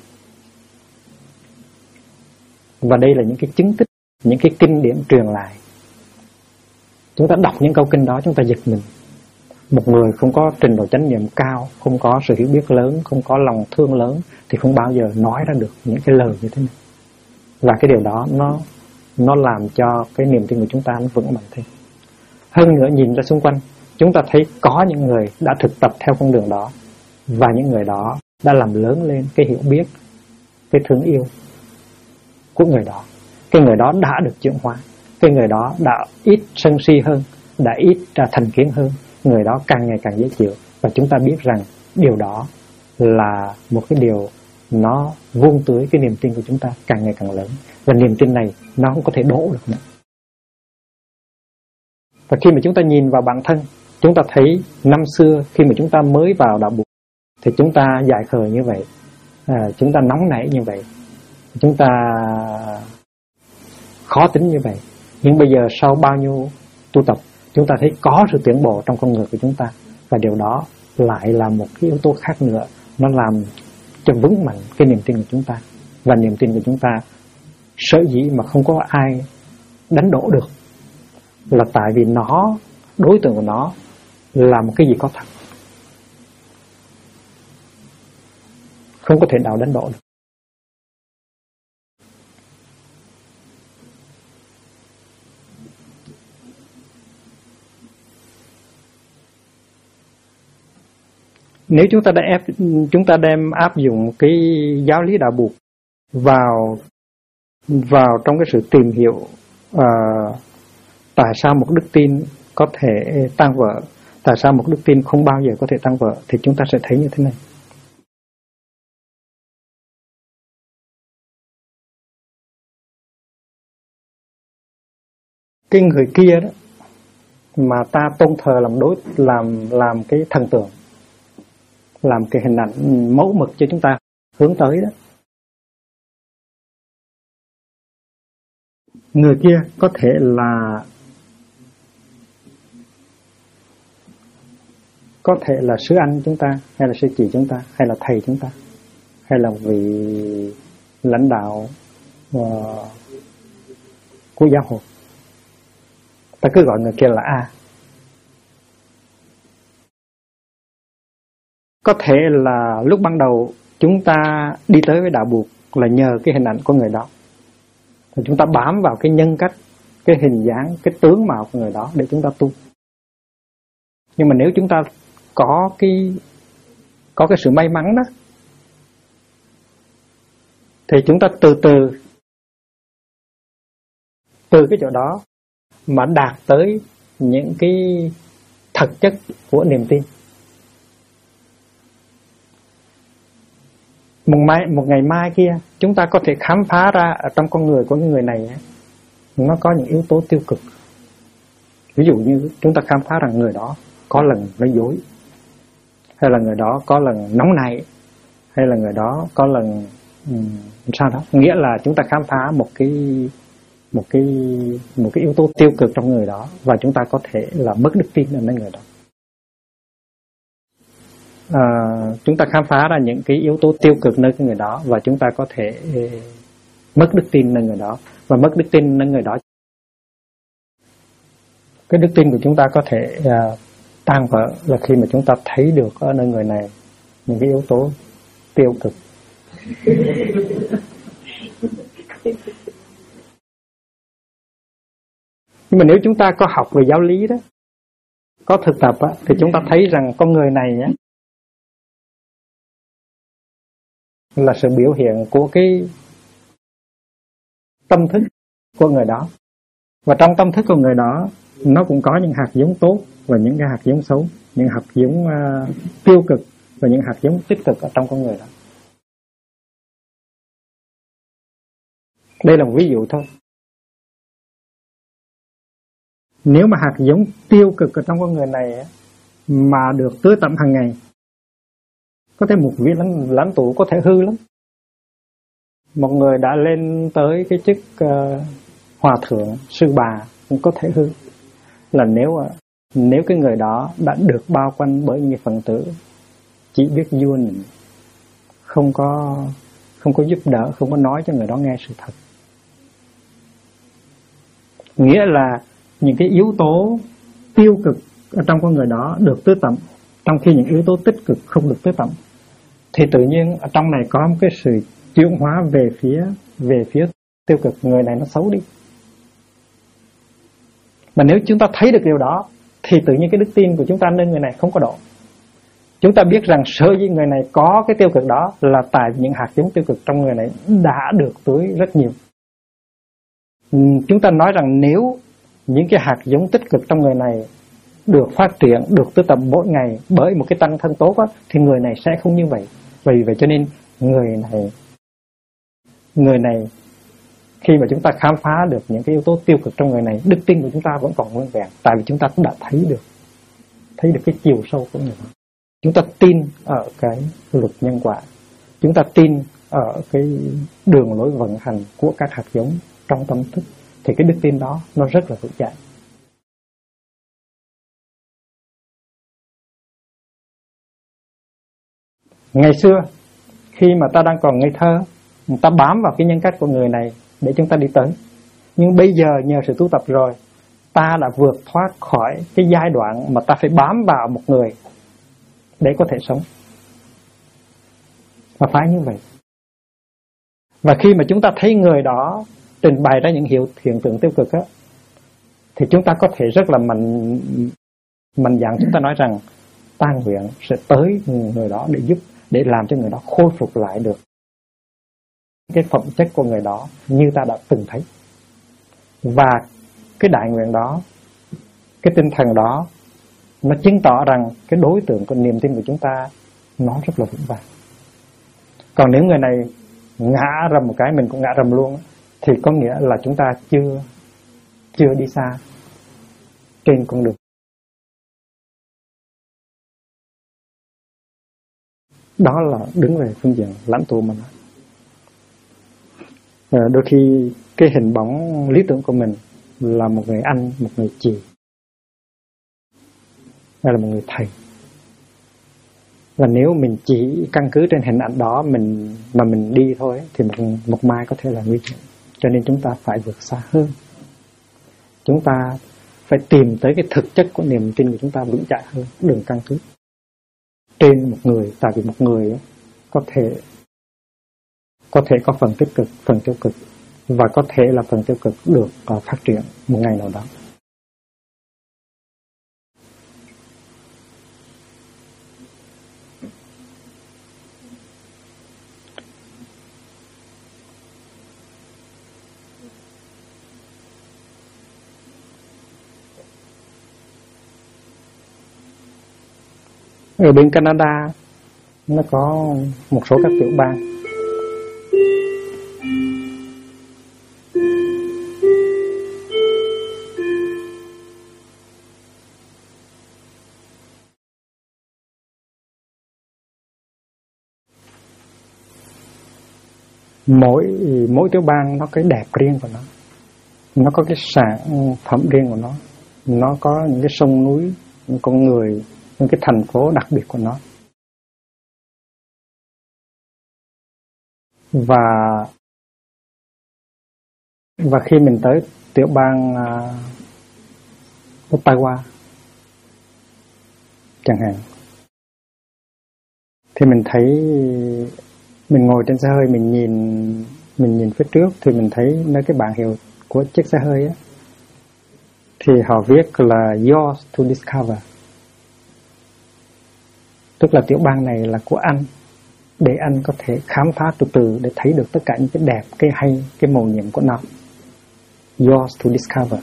Speaker 1: Và đây là những cái chứng tích, những cái kinh điển truyền lại. Chúng ta đọc những câu kinh đó, chúng ta giật mình. Một người không có trình độ chánh niệm cao, không có sự hiểu biết lớn, không có lòng thương lớn thì không bao giờ nói ra được những cái lời như thế này. Và cái điều đó nó làm cho cái niềm tin của chúng ta nó vững mạnh thêm. Hơn nữa, nhìn ra xung quanh, chúng ta thấy có những người đã thực tập theo con đường đó, và những người đó đã làm lớn lên cái hiểu biết, cái thương yêu của người đó. Cái người đó đã được chuyển hóa, cái người đó đã ít sân si hơn, đã ít thành kiến hơn, người đó càng ngày càng dễ chịu. Và chúng ta biết rằng điều đó là một cái điều nó vun tưới cái niềm tin của chúng ta càng ngày càng lớn. Và niềm tin này nó không có thể đổ được nữa. Và khi mà chúng ta nhìn vào bản thân, chúng ta thấy năm xưa khi mà chúng ta mới vào đạo Bụt thì chúng ta dại khờ như vậy, chúng ta nóng nảy như vậy, chúng ta khó tính như vậy. Nhưng bây giờ sau bao nhiêu tu tập, chúng ta thấy có sự tiến bộ trong con người của chúng ta. Và điều đó lại là một cái yếu tố khác nữa, nó làm cho vững mạnh cái niềm tin của chúng ta. Và niềm tin của chúng ta sở dĩ mà không có ai đánh đổ được là tại vì nó, đối tượng của nó là một cái gì có thật, không có thể nào đánh đổ được. Nếu chúng ta đem áp dụng cái giáo lý đạo Bụt vào trong cái sự tìm hiểu tại sao một đức tin có thể tan vỡ, tại sao một đức tin không bao giờ có thể tan vỡ, thì chúng ta sẽ thấy như thế này. Cái người kia đó mà ta tôn thờ làm cái thần tượng, làm cái hình ảnh mẫu mực cho chúng ta hướng tới đó, người kia có thể là sư anh chúng ta, hay là sư chị chúng ta, hay là thầy chúng ta, hay là vị lãnh đạo của giáo hội. Ta cứ gọi người kia là A. Có thể là lúc ban đầu chúng ta đi tới với đạo Bụt là nhờ cái hình ảnh của người đó, rồi chúng ta bám vào cái nhân cách, cái hình dáng, cái tướng mạo của người đó để chúng ta tu. Nhưng mà nếu chúng ta có cái sự may mắn đó, thì chúng ta từ cái chỗ đó mà đạt tới những cái thực chất của niềm tin. Một ngày mai kia, chúng ta có thể khám phá ra ở trong con người của người này nó có những yếu tố tiêu cực. Ví dụ như chúng ta khám phá rằng người đó có lần nói dối, hay là người đó có lần nóng nảy, hay là người đó có lần sao đó. Nghĩa là chúng ta khám phá một cái yếu tố tiêu cực trong người đó, và chúng ta có thể là mất đức tin ở nơi người đó. Chúng ta khám phá ra những cái yếu tố tiêu cực nơi người đó, và chúng ta có thể mất đức tin nơi người đó. Và mất đức tin nơi người đó, cái đức tin của chúng ta có thể tan vỡ là khi mà chúng ta thấy được ở nơi người này những cái yếu tố tiêu cực. Nhưng mà nếu chúng ta có học về giáo lý đó, có thực tập á, thì chúng ta thấy rằng con người này á, là sự biểu hiện của cái tâm thức của người đó. Và trong tâm thức của người đó, nó cũng có những hạt giống tốt và những cái hạt giống xấu, những hạt giống tiêu cực và những hạt giống tích cực ở trong con người đó. Đây là một ví dụ thôi. Nếu mà hạt giống tiêu cực ở trong con người này mà được tưới tẩm hàng ngày, Có thể một vị lãnh tụ có thể hư lắm. Một người đã lên tới cái chức hòa thượng, sư bà cũng có thể hư. Là nếu cái người đó đã được bao quanh bởi những phần tử chỉ biết vua nịnh, không có giúp đỡ, không có nói cho người đó nghe sự thật. Nghĩa là những cái yếu tố tiêu cực ở trong con người đó được tưới tẩm, trong khi những yếu tố tích cực không được tưới tẩm, thì tự nhiên ở trong này có một cái sự chuyển hóa về phía tiêu cực, người này nó xấu đi. Mà nếu chúng ta thấy được điều đó thì tự nhiên cái đức tin của chúng ta nên người này không có độ. Chúng ta biết rằng sở dĩ người này có cái tiêu cực đó là tại những hạt giống tiêu cực trong người này đã được tưới rất nhiều. Chúng ta nói rằng nếu những cái hạt giống tích cực trong người này được phát triển, được tưới tẩm mỗi ngày bởi một cái tăng thân tốt á, thì người này sẽ không như vậy. Vì vậy cho nên người này khi mà chúng ta khám phá được những cái yếu tố tiêu cực trong người này, đức tin của chúng ta vẫn còn nguyên vẹn, tại vì chúng ta cũng đã thấy được cái chiều sâu của người đó. Chúng ta tin ở cái luật nhân quả, chúng ta tin ở cái đường lối vận hành của các hạt giống trong tâm thức, thì cái đức tin đó nó rất là vững chãi. Ngày xưa khi mà ta đang còn ngây thơ, ta bám vào cái nhân cách của người này để chúng ta đi tới. Nhưng bây giờ nhờ sự tu tập rồi, ta đã vượt thoát khỏi cái giai đoạn mà ta phải bám vào một người để có thể sống. Và phải như vậy. Và khi mà chúng ta thấy người đó trình bày ra những hiện tượng tiêu cực á, thì chúng ta có thể rất là mạnh dạn chúng ta nói rằng ta nguyện sẽ tới người đó để giúp, để làm cho người đó khôi phục lại được cái phẩm chất của người đó như ta đã từng thấy. Và cái đại nguyện đó, cái tinh thần đó, nó chứng tỏ rằng cái đối tượng của niềm tin của chúng ta nó rất là vững vàng. Còn nếu người này ngã rầm một cái mình cũng ngã rầm luôn, thì có nghĩa là chúng ta chưa đi xa trên con đường. Đó là đứng về phương diện lãnh tụ mà nói. Đôi khi cái hình bóng lý tưởng của mình là một người anh, một người chị, hay là một người thầy. Và nếu mình chỉ căn cứ trên hình ảnh đó mà mình đi thôi, thì một mai có thể là nguy hiểm. Cho nên chúng ta phải vượt xa hơn. Chúng ta phải tìm tới cái thực chất của niềm tin của chúng ta vững chãi hơn, đừng căn cứ trên một người. Tại vì một người có thể có phần tích cực, phần tiêu cực, và có thể là phần tiêu cực được phát triển một ngày nào đó. Ở bên Canada nó có một số các tiểu bang mỗi tiểu bang nó cái đẹp riêng của nó có cái sản phẩm riêng của nó có những cái sông núi, những con người, những cái thành phố đặc biệt của nó. Và khi mình tới tiểu bang Ottawa chẳng hạn, thì mình thấy, mình ngồi trên xe hơi, mình nhìn phía trước thì mình thấy nơi cái bảng hiệu của chiếc xe hơi á, thì họ viết là yours to discover, tức là tiểu bang này là của anh, để anh có thể khám phá từ từ để thấy được tất cả những cái đẹp, cái hay, cái mầu nhiệm của nó. Yours to discover.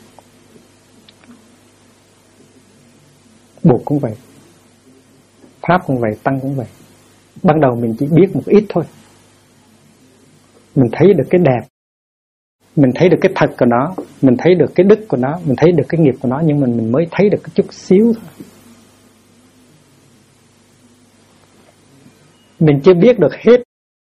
Speaker 1: Buộc cũng vậy, Pháp cũng vậy, Tăng cũng vậy. Ban đầu mình chỉ biết một ít thôi, mình thấy được cái đẹp, mình thấy được cái thật của nó, mình thấy được cái đức của nó, mình thấy được cái nghiệp của nó, nhưng mình mới thấy được cái chút xíu thôi. Mình chưa biết được hết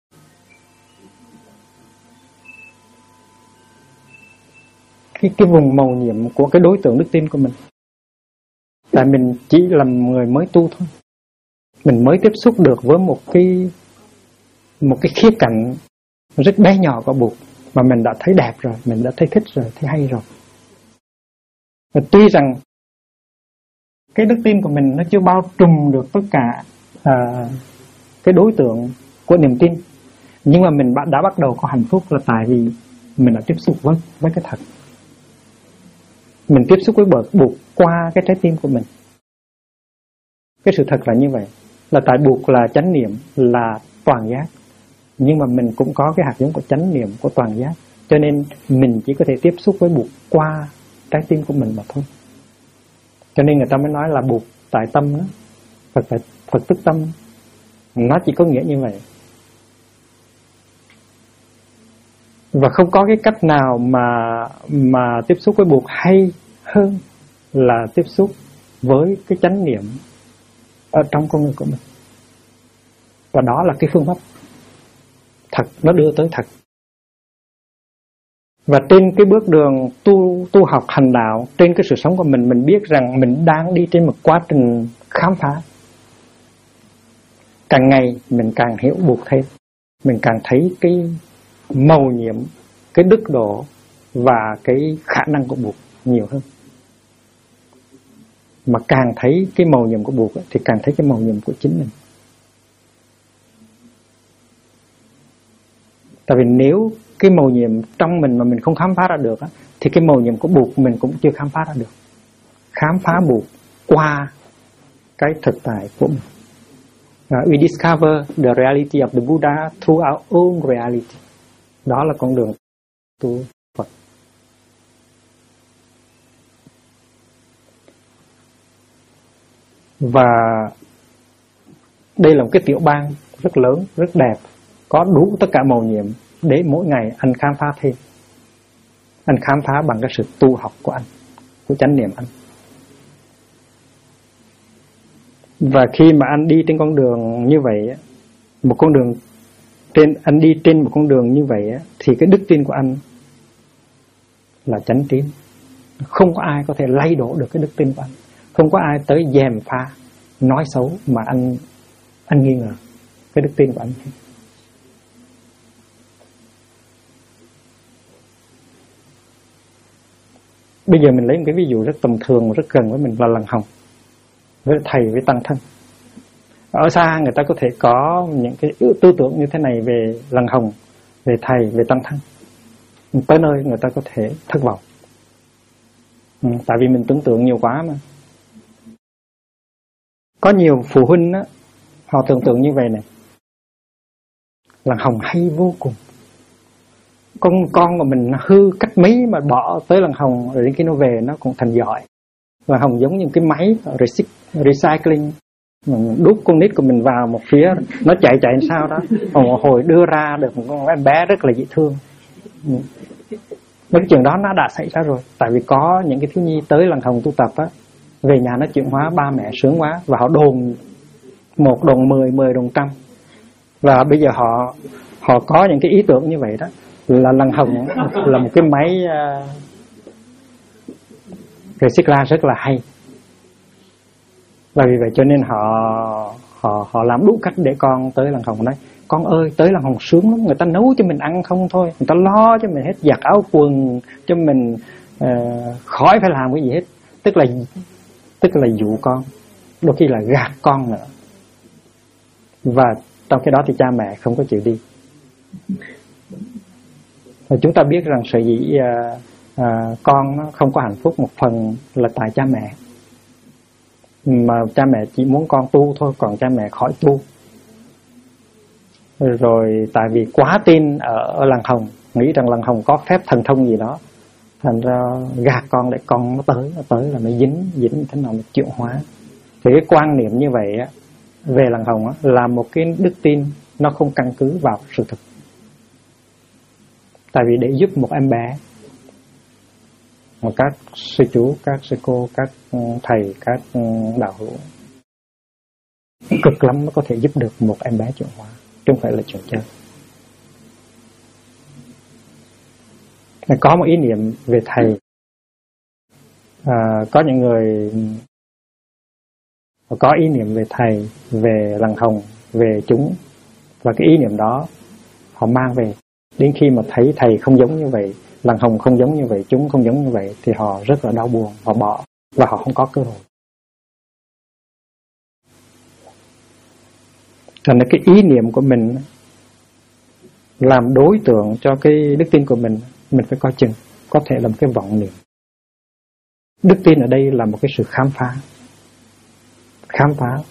Speaker 1: cái vùng màu nhiệm của cái đối tượng đức tin của mình. Tại mình chỉ là người mới tu thôi. Mình mới tiếp xúc được với một cái khía cạnh rất bé nhỏ của Bụt mà mình đã thấy đẹp rồi, mình đã thấy thích rồi, thấy hay rồi. Và tuy rằng cái đức tin của mình nó chưa bao trùm được tất cả cái đối tượng của niềm tin, nhưng mà mình đã bắt đầu có hạnh phúc là tại vì mình đã tiếp xúc với cái thật. Mình tiếp xúc với Bụt qua cái trái tim của mình. Cái sự thật là như vậy, là tại Bụt là chánh niệm, là toàn giác, nhưng mà mình cũng có cái hạt giống của chánh niệm, của toàn giác, cho nên mình chỉ có thể tiếp xúc với Bụt qua trái tim của mình mà thôi. Cho nên người ta mới nói là Bụt tại tâm đó, Phật tức tâm, nó chỉ có nghĩa như vậy. Và không có cái cách nào mà tiếp xúc với Bụt hay hơn là tiếp xúc với cái chánh niệm ở trong con người của mình. Và đó là cái phương pháp thật, nó đưa tới thật. Và trên cái bước đường tu học hành đạo, trên cái sự sống của mình biết rằng mình đang đi trên một quá trình khám phá. Càng ngày mình càng hiểu Bụt thêm, mình càng thấy cái mầu nhiệm, cái đức độ và cái khả năng của Bụt nhiều hơn. Mà càng thấy cái mầu nhiệm của Bụt thì càng thấy cái mầu nhiệm của chính mình. Tại vì nếu cái mầu nhiệm trong mình mà mình không khám phá ra được thì cái mầu nhiệm của Bụt mình cũng chưa khám phá ra được. Khám phá Bụt qua cái thực tại của mình. We discover the reality of the Buddha through our own reality. Đó là con đường tu Phật. Và đây là một cái tiểu bang rất lớn, rất đẹp, có đủ tất cả mầu nhiệm để mỗi ngày anh khám phá thêm. Anh khám phá bằng cái sự tu học của anh, của chánh niệm anh. Và khi mà anh đi trên con đường như vậy, một con đường anh đi trên một con đường như vậy thì cái đức tin của anh là chánh tín. Không có ai có thể lay đổ được cái đức tin của anh. Không có ai tới gièm pha, nói xấu mà anh nghi ngờ cái đức tin của anh. Bây giờ mình lấy một cái ví dụ rất tầm thường, rất gần với mình là Lăng Hồng, với thầy, với tăng thân. Ở xa người ta có thể có những cái tư tưởng như thế này về Lăng Hồng, về thầy, về tăng thân. Tới nơi người ta có thể thất vọng. Tại vì mình tưởng tượng nhiều quá mà. Có nhiều phụ huynh á, họ tưởng tượng như vậy này: Lăng Hồng hay vô cùng, con của mình nó hư cách mấy mà bỏ tới Lăng Hồng, rồi đến khi nó về nó cũng thành giỏi. Lăng Hồng giống như cái máy recycling, đút con nít của mình vào một phía, nó chạy làm sao đó, một hồi đưa ra được một con em bé rất là dễ thương. Mấy cái chuyện đó nó đã xảy ra rồi. Tại vì có những cái thiếu nhi tới Lăng Hồng tu tập á, về nhà nó chuyển hóa ba mẹ sướng quá, và họ đồn 1 đồn 10, 10 đồn 100. Và bây giờ họ có những cái ý tưởng như vậy đó, là Lăng Hồng là một cái máy recycling rất là hay. Và vì vậy cho nên họ làm đủ cách để con tới Lăng Hồng nói: con ơi, tới Lăng Hồng sướng lắm, người ta nấu cho mình ăn không thôi, người ta lo cho mình hết, giặt áo quần cho mình, khỏi phải làm cái gì hết. Tức là dụ con, đôi khi là gạt con nữa. Và trong cái đó thì cha mẹ không có chịu đi. Và chúng ta biết rằng sở dĩ con nó không có hạnh phúc một phần là tại cha mẹ. Mà cha mẹ chỉ muốn con tu thôi, còn cha mẹ khỏi tu. Rồi tại vì quá tin ở Lăng Hồng, nghĩ rằng Lăng Hồng có phép thần thông gì đó, thành ra gạt con để con nó tới là mới dính thế nào mà chuyển hóa. Thì cái quan niệm như vậy á, về Lăng Hồng á, là một cái đức tin nó không căn cứ vào sự thực. Tại vì để giúp một em bé, mà các sư chú, các sư cô, các thầy, các đạo hữu cực lắm nó có thể giúp được một em bé chuyển hóa, chứ không phải là chuyện chơi. Có một ý niệm về thầy, có những người có ý niệm về thầy, về làng hồng, về chúng, và cái ý niệm đó họ mang về. Đến khi mà thấy thầy không giống như vậy, làng hồng không giống như vậy, chúng không giống như vậy, thì họ rất là đau buồn, họ bỏ và họ không có cơ hội. Thành ra cái ý niệm của mình làm đối tượng cho cái đức tin của mình phải coi chừng. Có thể là một cái vọng niệm. Đức tin ở đây là một cái sự khám phá. Khám phá.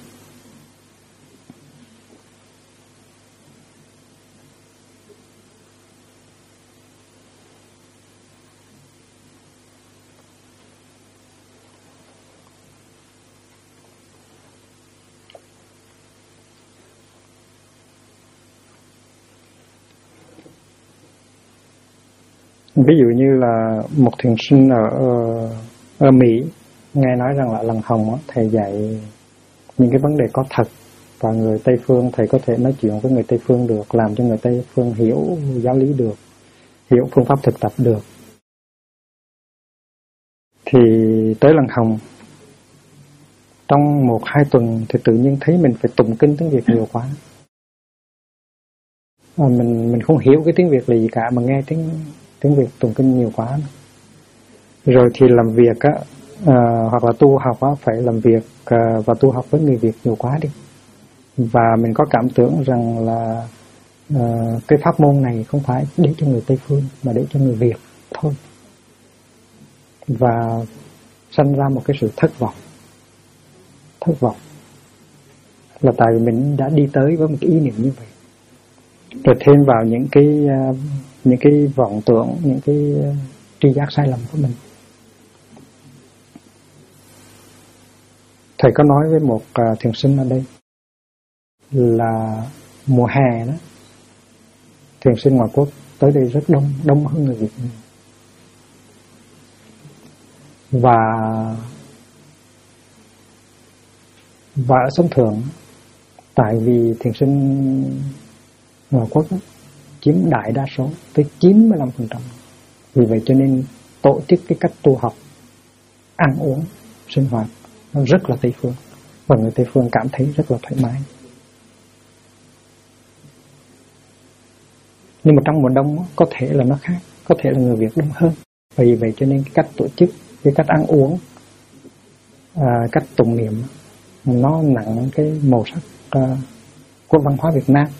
Speaker 1: Ví dụ như là một thiền sinh ở Mỹ nghe nói rằng là làng hồng thầy dạy những cái vấn đề có thật, và người Tây phương thầy có thể nói chuyện với người Tây phương được, làm cho người Tây phương hiểu giáo lý được, hiểu phương pháp thực tập được. Thì tới làng hồng trong 1-2 tuần thì tự nhiên thấy mình phải tụng kinh tiếng Việt nhiều quá. Mình không hiểu cái tiếng Việt là gì cả, mà nghe tiếng Việt tụng kinh nhiều quá. Rồi thì làm việc hoặc là tu học phải làm việc và tu học với người Việt nhiều quá đi. Và mình có cảm tưởng rằng là cái pháp môn này không phải để cho người Tây phương mà để cho người Việt thôi. Và sanh ra một cái sự thất vọng. Là tại vì mình đã đi tới với một cái ý niệm như vậy. Rồi thêm vào những cái vọng tưởng, những cái tri giác sai lầm của mình. Thầy có nói với một thiền sinh ở đây là mùa hè đó, thiền sinh ngoại quốc tới đây rất đông hơn người Việt. Và ở sống thường, tại vì thiền sinh ngoại quốc đó, chiếm đại đa số tới 95%. Vì vậy cho nên tổ chức cái cách tu học, ăn uống, sinh hoạt nó rất là Tây phương, và người Tây phương cảm thấy rất là thoải mái. Nhưng mà trong mùa đông có thể là nó khác, có thể là người Việt đông hơn. Vì vậy cho nên cái cách tổ chức, cái cách ăn uống, cách tụng niệm nó nặng cái màu sắc của văn hóa Việt Nam.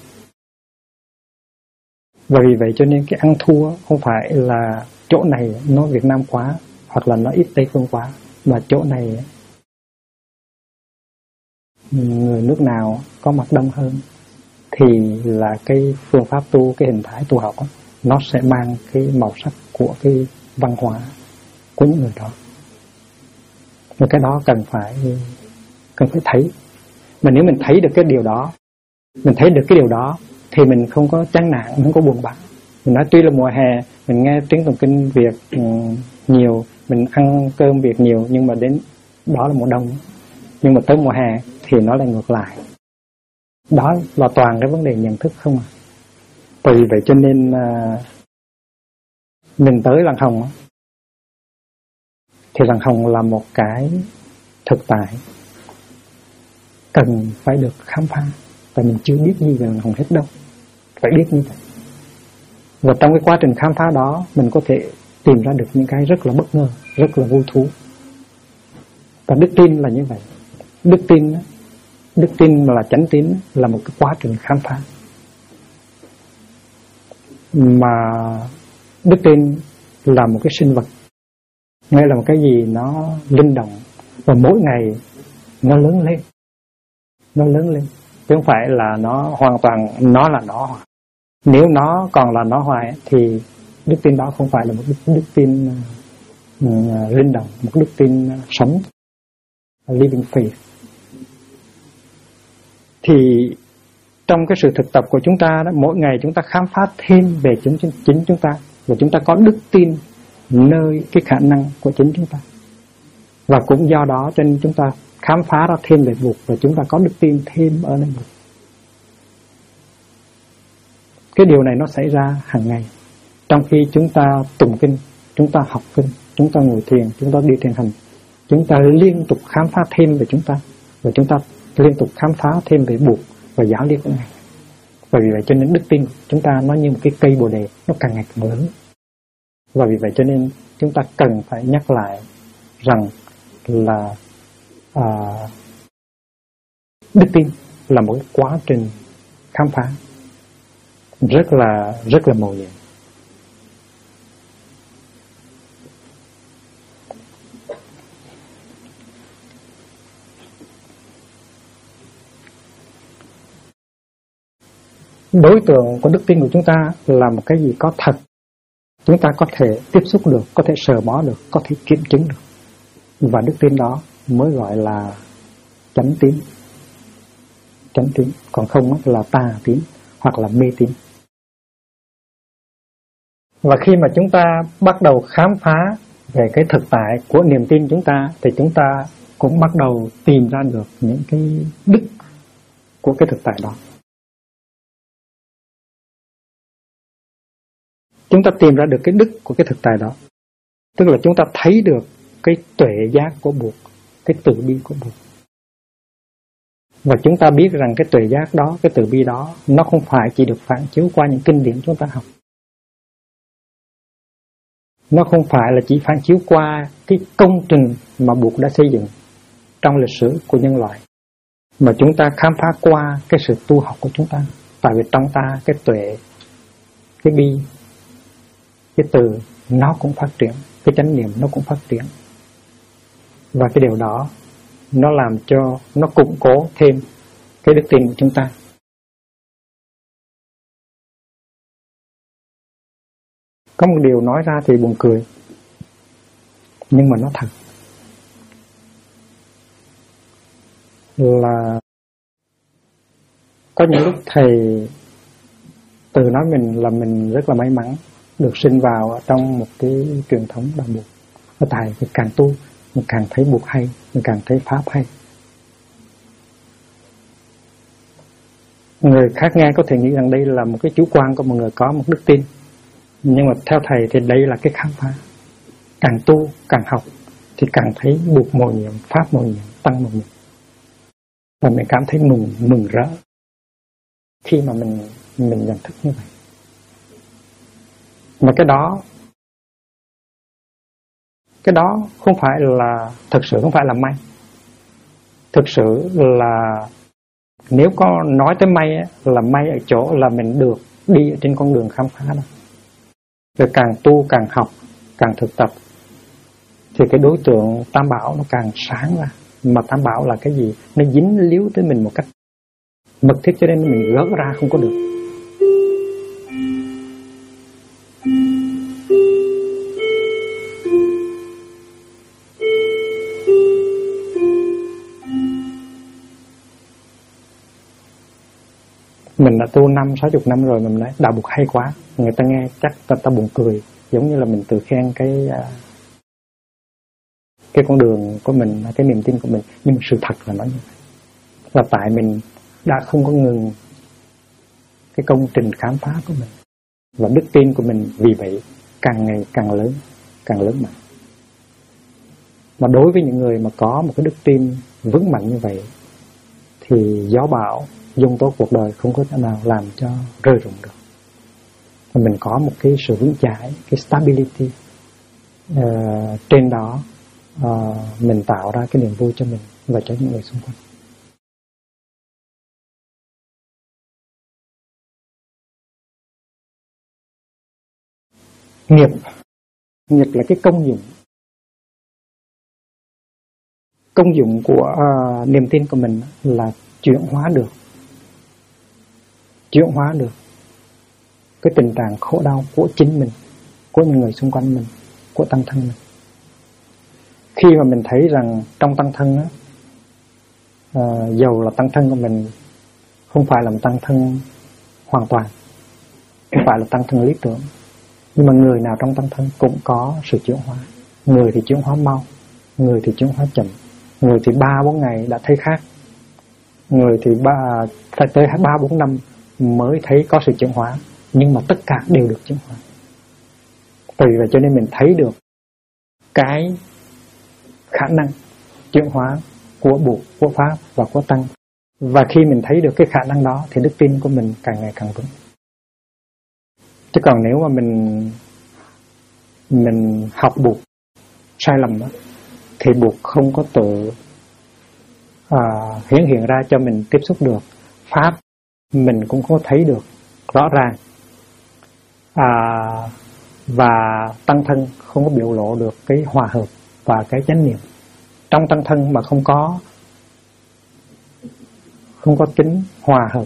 Speaker 1: Và vì vậy cho nên cái ăn thua không phải là chỗ này nó Việt Nam quá, hoặc là nó ít Tây phương quá, mà chỗ này người nước nào có mặt đông hơn thì là cái phương pháp tu, cái hình thái tu học đó, nó sẽ mang cái màu sắc của cái văn hóa của những người đó. Và cái đó cần phải thấy. Mà nếu mình thấy được cái điều đó, thì mình không có chán nản, không có buồn bã. Mình nói tuy là mùa hè mình nghe tiếng tụng kinh Việt nhiều, mình ăn cơm Việt nhiều, nhưng mà đến đó là mùa đông. Nhưng mà tới mùa hè thì nó lại ngược lại. Đó là toàn cái vấn đề nhận thức không à. Vì vậy cho nên mình tới làng hồng thì làng hồng là một cái thực tại cần phải được khám phá. Tại mình chưa biết gì về làng hồng hết đâu, phải biết như vậy. Và trong cái quá trình khám phá đó, mình có thể tìm ra được những cái rất là bất ngờ, rất là vui thú. Và đức tin là như vậy. Đức tin là chánh tín, là một cái quá trình khám phá. Mà đức tin là một cái sinh vật, nghĩa là một cái gì nó linh động, và mỗi ngày nó lớn lên, chứ không phải là nó hoàn toàn nó là nó. Nếu nó còn là nó hoài thì đức tin đó không phải là một đức tin linh động, một đức tin sống, living faith. Thì trong cái sự thực tập của chúng ta đó, mỗi ngày chúng ta khám phá thêm về chính chúng ta, và chúng ta có đức tin nơi cái khả năng của chính chúng ta. Và cũng do đó cho nên chúng ta khám phá ra thêm về Bụt, và chúng ta có đức tin thêm ở nơi Bụt. Cái điều này nó xảy ra hàng ngày. Trong khi chúng ta tụng kinh, chúng ta học kinh, chúng ta ngồi thiền, chúng ta đi thiền hành, chúng ta liên tục khám phá thêm về chúng ta, và chúng ta liên tục khám phá thêm về Bụt và giáo lý của Ngài. Và vì vậy cho nên đức tin của chúng ta nó như một cái cây bồ đề, nó càng ngày càng lớn. Và vì vậy cho nên chúng ta cần phải nhắc lại rằng là đức tin là một cái quá trình khám phá rất là mầu nhiệm. Đối tượng của đức tin của chúng ta là một cái gì có thật, chúng ta có thể tiếp xúc được, có thể sờ mó được, có thể kiểm chứng được, và đức tin đó mới gọi là chánh tín. Chánh tín, còn không là tà tín hoặc là mê tín. Và khi mà chúng ta bắt đầu khám phá về cái thực tại của niềm tin chúng ta, thì chúng ta cũng bắt đầu tìm ra được những cái đức của cái thực tại đó. Chúng ta tìm ra được cái đức của cái thực tại đó, tức là chúng ta thấy được cái tuệ giác của Bụt, cái từ bi của Bụt. Và chúng ta biết rằng cái tuệ giác đó, cái từ bi đó, nó không phải chỉ được phản chiếu qua những kinh điển chúng ta học. Nó không phải là chỉ phản chiếu qua cái công trình mà Bụt đã xây dựng trong lịch sử của nhân loại, mà chúng ta khám phá qua cái sự tu học của chúng ta. Tại vì trong ta cái tuệ, cái bi, cái từ nó cũng phát triển, cái chánh niệm nó cũng phát triển. Và cái điều đó nó làm cho, nó củng cố thêm cái đức tin của chúng ta. Có một điều nói ra thì buồn cười, nhưng mà nó thật. Là có những lúc thầy tự nói mình là mình rất là may mắn được sinh vào trong một cái truyền thống đạo Bụt. Ở tại mình càng tu, mình càng thấy Bụt hay, mình càng thấy Pháp hay. Người khác nghe có thể nghĩ rằng đây là một cái chủ quan của một người có một đức tin, nhưng mà theo thầy thì đây là cái khám phá. Càng tu, càng học thì càng thấy Bụt mầu nhiệm, Pháp mầu nhiệm, Tăng mầu nhiệm. Và mình cảm thấy mừng rỡ khi mà mình nhận thức như vậy. Mà cái đó không phải là, thực sự không phải là may. Thực sự là nếu có nói tới may là may ở chỗ là mình được đi trên con đường khám phá đó. Rồi càng tu, càng học, càng thực tập thì cái đối tượng Tam Bảo nó càng sáng ra. Mà Tam Bảo là cái gì? Nó dính líu tới mình một cách mật thiết, cho nên mình gỡ ra không có được. Mình đã tu 50-60 năm rồi, mình nói đạo Bụt hay quá, người ta nghe chắc ta buồn cười, giống như là mình tự khen cái con đường của mình, cái niềm tin của mình. Nhưng mà sự thật là nói như vậy, là tại mình đã không có ngừng cái công trình khám phá của mình, và đức tin của mình vì vậy càng ngày càng lớn mạnh. Mà đối với những người mà có một cái đức tin vững mạnh như vậy thì gió bão dông tố cuộc đời không có thể nào làm cho rơi rụng được. Và mình có một cái sự vững chãi, cái stability trên đó, mình tạo ra cái niềm vui cho mình và cho những người xung quanh. Nghiệp là cái công dụng. Công dụng của niềm tin của mình là chuyển hóa được cái tình trạng khổ đau của chính mình, của những người xung quanh mình, của tăng thân mình. Khi mà mình thấy rằng trong tăng thân á, dầu là tăng thân của mình không phải là một tăng thân hoàn toàn, không phải là tăng thân lý tưởng, nhưng mà người nào trong tăng thân cũng có sự chuyển hóa. Người thì chuyển hóa mau, người thì chuyển hóa chậm, người thì 3-4 ngày đã thấy khác, người thì phải tới 3-4 năm mới thấy có sự chuyển hóa, nhưng mà tất cả đều được chuyển hóa. Vì vậy cho nên mình thấy được cái khả năng chuyển hóa của Bụt, của Pháp và của Tăng. Và khi mình thấy được cái khả năng đó thì đức tin của mình càng ngày càng vững. Chứ còn nếu mà mình học Bụt sai lầm đó, thì Bụt không có tự hiển hiện ra cho mình tiếp xúc được. Pháp mình cũng có thấy được rõ ràng, và Tăng thân không có biểu lộ được cái hòa hợp và cái chánh niệm. Trong Tăng thân mà không có tính hòa hợp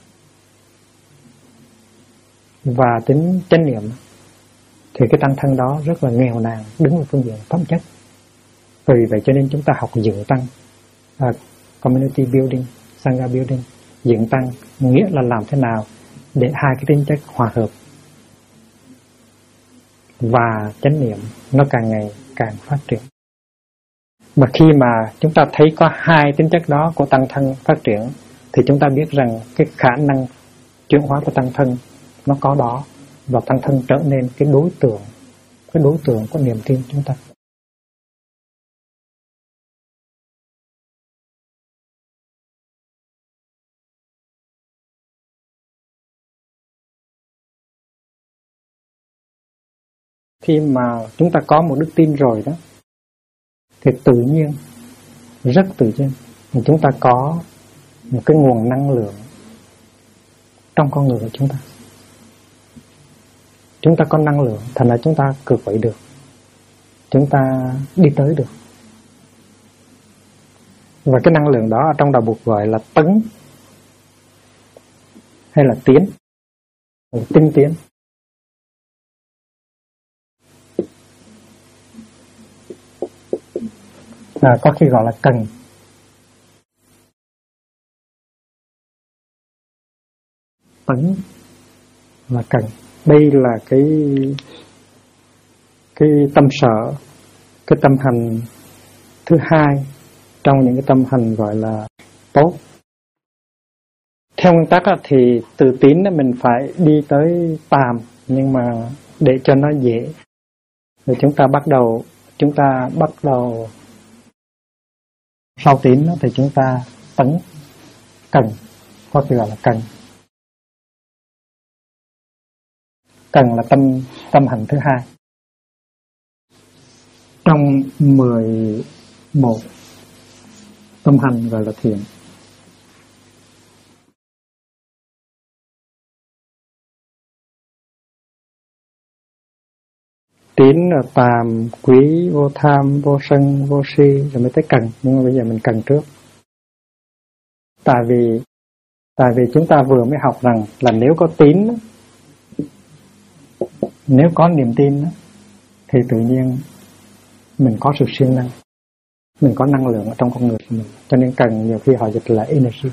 Speaker 1: và tính chánh niệm thì cái Tăng thân đó rất là nghèo nàn, đứng ở phương diện phẩm chất. Vì vậy cho nên chúng ta học dựng Tăng, community building, sangha building. Dựng Tăng nghĩa là làm thế nào để hai cái tính chất hòa hợp và chánh niệm nó càng ngày càng phát triển. Mà khi mà chúng ta thấy có hai tính chất đó của Tăng thân phát triển thì chúng ta biết rằng cái khả năng chuyển hóa của Tăng thân nó có đó, và Tăng thân trở nên cái đối tượng của niềm tin chúng ta. Khi mà chúng ta có một đức tin rồi đó thì tự nhiên, rất tự nhiên chúng ta có một cái nguồn năng lượng trong con người của chúng ta. Chúng ta có năng lượng, thành ra chúng ta cử quậy được, chúng ta đi tới được. Và cái năng lượng đó ở trong đạo Bụt gọi là tấn hay là tiến, tinh tiến. Có khi gọi là cần. Tấn là cần. Đây là cái tâm sở, cái tâm hành thứ hai trong những cái tâm hành gọi là tốt. Theo nguyên tắc thì từ tín mình phải đi tới tàm, nhưng mà để cho nó dễ rồi chúng ta bắt đầu sau tín thì chúng ta tấn cần, có thể gọi là cần. Cần là tâm hành thứ hai trong 11 tâm hành gọi là thiện. Tín là tàm, quý, vô tham, vô sân, vô si, rồi mới tới cần. Nhưng mà bây giờ mình cần trước. Tại vì chúng ta vừa mới học rằng là nếu có tín, nếu có niềm tin thì tự nhiên mình có sự siêng năng, mình có năng lượng ở trong con người của mình. Cho nên cần nhiều khi họ dịch là energy.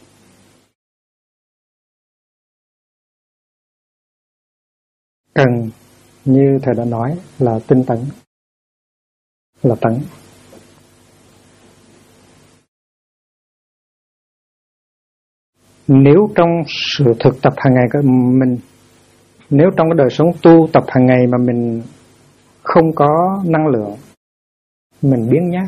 Speaker 1: Cần như thầy đã nói là tinh tấn, là tấn. Nếu trong sự thực tập hàng ngày của mình, nếu trong cái đời sống tu tập hàng ngày mà mình không có năng lượng, mình biếng nhác,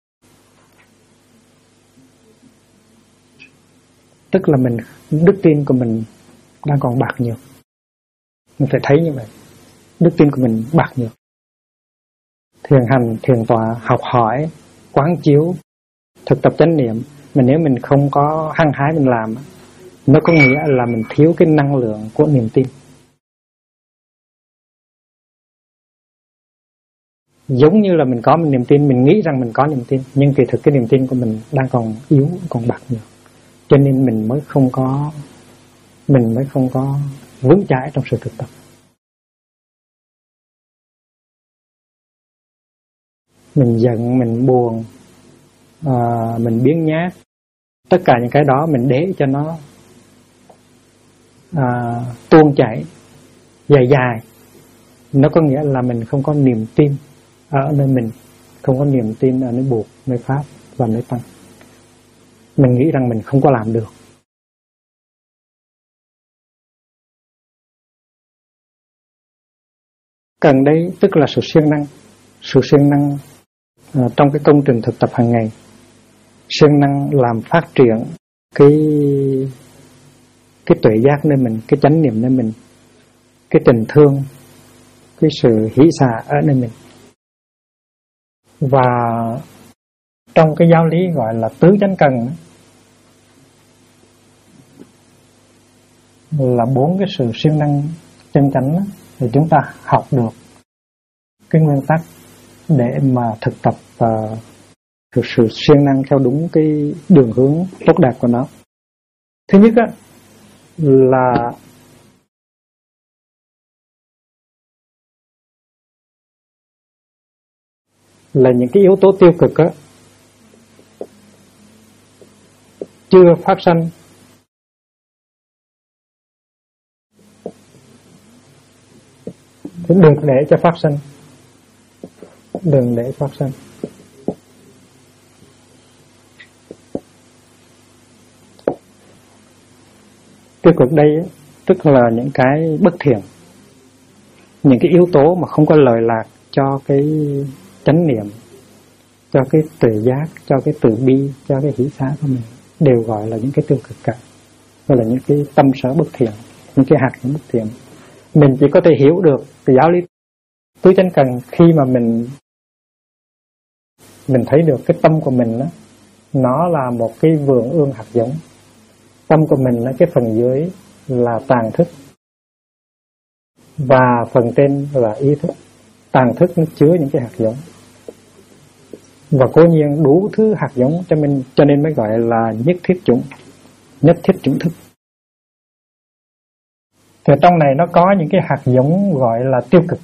Speaker 1: tức là đức tin của mình đang còn bạc nhược. Mình phải thấy như vậy, đức tin của mình bạc nhược. Thiền hành, thiền tọa, học hỏi, quán chiếu, thực tập chánh niệm, mà nếu mình không có hăng hái mình làm, nó có nghĩa là mình thiếu cái năng lượng của niềm tin. Giống như là mình có một niềm tin, mình nghĩ rằng mình có niềm tin, nhưng kỳ thực cái niềm tin của mình đang còn yếu, còn bạc nhược. Cho nên mình mới không có vững chãi trong sự thực tập. Mình giận, mình buồn, mình biếng nhác, tất cả những cái đó mình để cho nó tuôn chảy dài dài, nó có nghĩa là mình không có niềm tin ở nơi mình. không có niềm tin ở nơi Bụt, nơi Pháp và nơi Tăng. Mình nghĩ rằng mình không có làm được. Cần đây tức là sự siêng năng. Sự siêng năng trong cái công trình thực tập hàng ngày. Siêng năng làm phát triển cái tuệ giác nơi mình, cái chánh niệm nơi mình, cái tình thương, cái sự hỷ xả ở nơi mình. Và trong cái giáo lý gọi là tứ chánh cần là 4 cái sự siêng năng chân chánh, thì chúng ta học được cái nguyên tắc để mà thực tập sự siêng năng theo đúng cái đường hướng tốt đẹp của nó. Thứ nhất á, là những cái yếu tố tiêu cực á chưa phát sanh thì đừng để cho phát sanh, đừng để phát sanh. Tiêu cực đây á, tức là những cái bất thiện, những cái yếu tố mà không có lợi lạc cho cái chánh niệm, cho cái tuệ giác, cho cái từ bi, cho cái hỷ xả của mình, đều gọi là những cái tiêu cực cả. Gọi là những cái tâm sở bất thiện, những cái hạt bất thiện. Mình chỉ có thể hiểu được cái giáo lý tứ chánh cần khi mà mình thấy được cái tâm của mình đó, nó là một cái vườn ươm hạt giống. Tâm của mình là cái phần dưới là tàng thức và phần trên là ý thức. Tàng thức nó chứa những cái hạt giống, và cố nhiên đủ thứ hạt giống cho nên mới gọi là nhất thiết chủng thức. Thì trong này nó có những cái hạt giống gọi là tiêu cực.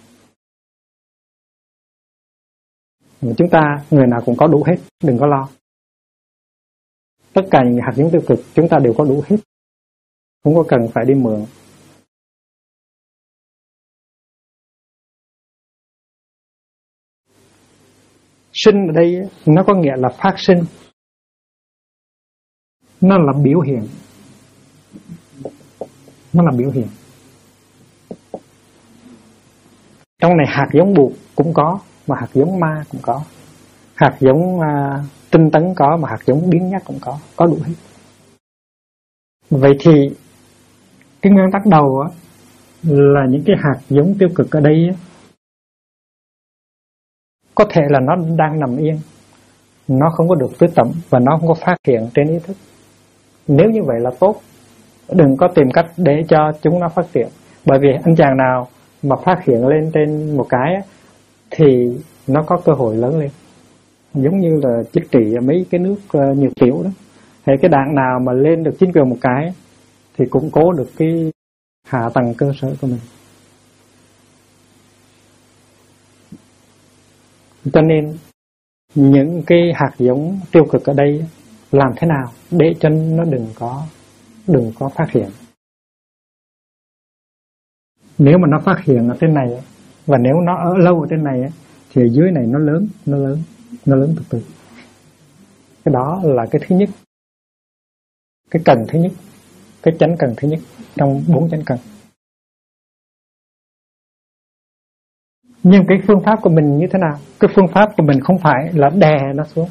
Speaker 1: Chúng ta người nào cũng có đủ hết, đừng có lo. Tất cả những hạt giống tiêu cực chúng ta đều có đủ hết, không có cần phải đi mượn. Sinh ở đây nó có nghĩa là phát sinh, nó là biểu hiện, nó là biểu hiện. Trong này hạt giống Bụt cũng có, mà hạt giống ma cũng có, hạt giống tinh tấn có, mà hạt giống biến nhát cũng có đủ hết. Vậy thì cái nguyên tắc đầu á, là những cái hạt giống tiêu cực ở đây á, có thể là nó đang nằm yên, nó không có được tưới tẩm và nó không có phát hiện trên ý thức. Nếu như vậy là tốt, đừng có tìm cách để cho chúng nó phát triển. Bởi vì anh chàng nào mà phát hiện lên trên một cái á, thì nó có cơ hội lớn lên. Giống như là chiết trị mấy cái nước nhiệt tiểu đó, hay cái đạn nào mà lên được chính quyền một cái thì củng cố được cái hạ tầng cơ sở của mình. Cho nên những cái hạt giống tiêu cực ở đây làm thế nào để cho nó đừng có phát hiện. Nếu mà nó phát hiện ở trên này, và nếu nó ở lâu ở trên này, thì ở dưới này nó lớn từ từ. Cái đó là cái thứ nhất, cái cần thứ nhất, cái chánh cần thứ nhất trong 4 chánh cần. Nhưng cái phương pháp của mình như thế nào? Cái phương pháp của mình không phải là đè nó xuống.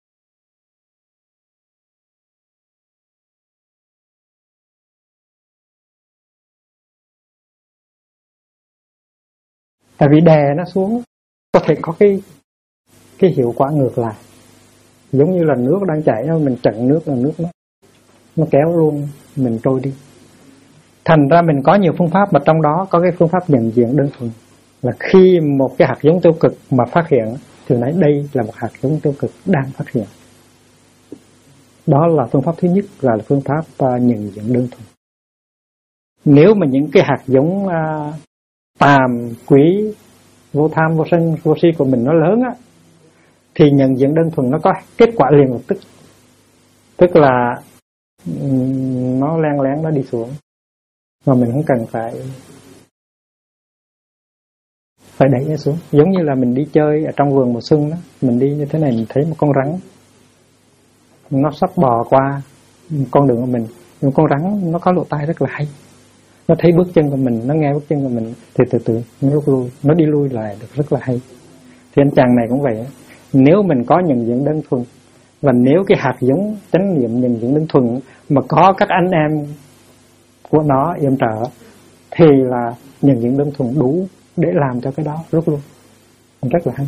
Speaker 1: Tại vì đè nó xuống có thể có cái hiệu quả ngược lại. Giống như là nước đang chảy, mình chặn nước là nước nó kéo luôn mình trôi đi. Thành ra mình có nhiều phương pháp, mà trong đó có cái phương pháp nhận diện đơn thuần, là khi một cái hạt giống tiêu cực mà phát hiện thì nói đây là một hạt giống tiêu cực đang phát hiện. Đó là phương pháp thứ nhất, là phương pháp nhận diện đơn thuần. Nếu mà những cái hạt giống tàm, quý, vô tham, vô sân, vô si của mình nó lớn á, thì nhận diện đơn thuần nó có kết quả liền lập tức. Tức là nó len lén nó đi xuống, mà mình không cần phải phải đẩy nó xuống. Giống như là mình đi chơi ở trong vườn mùa xuân đó, mình đi như thế này mình thấy một con rắn nó sắp bò qua con đường của mình, nhưng con rắn nó có lỗ tai rất là hay, nó thấy bước chân của mình, nó nghe bước chân của mình thì từ từ nó rút lui, nó đi lui lại được rất là hay. Thì anh chàng này cũng vậy, nếu mình có nhận diện đơn thuần, và nếu cái hạt giống chánh niệm nhận diện đơn thuần mà có các anh em của nó yểm trợ thì là nhận diện đơn thuần đủ để làm cho cái đó rút lui, rất là hay.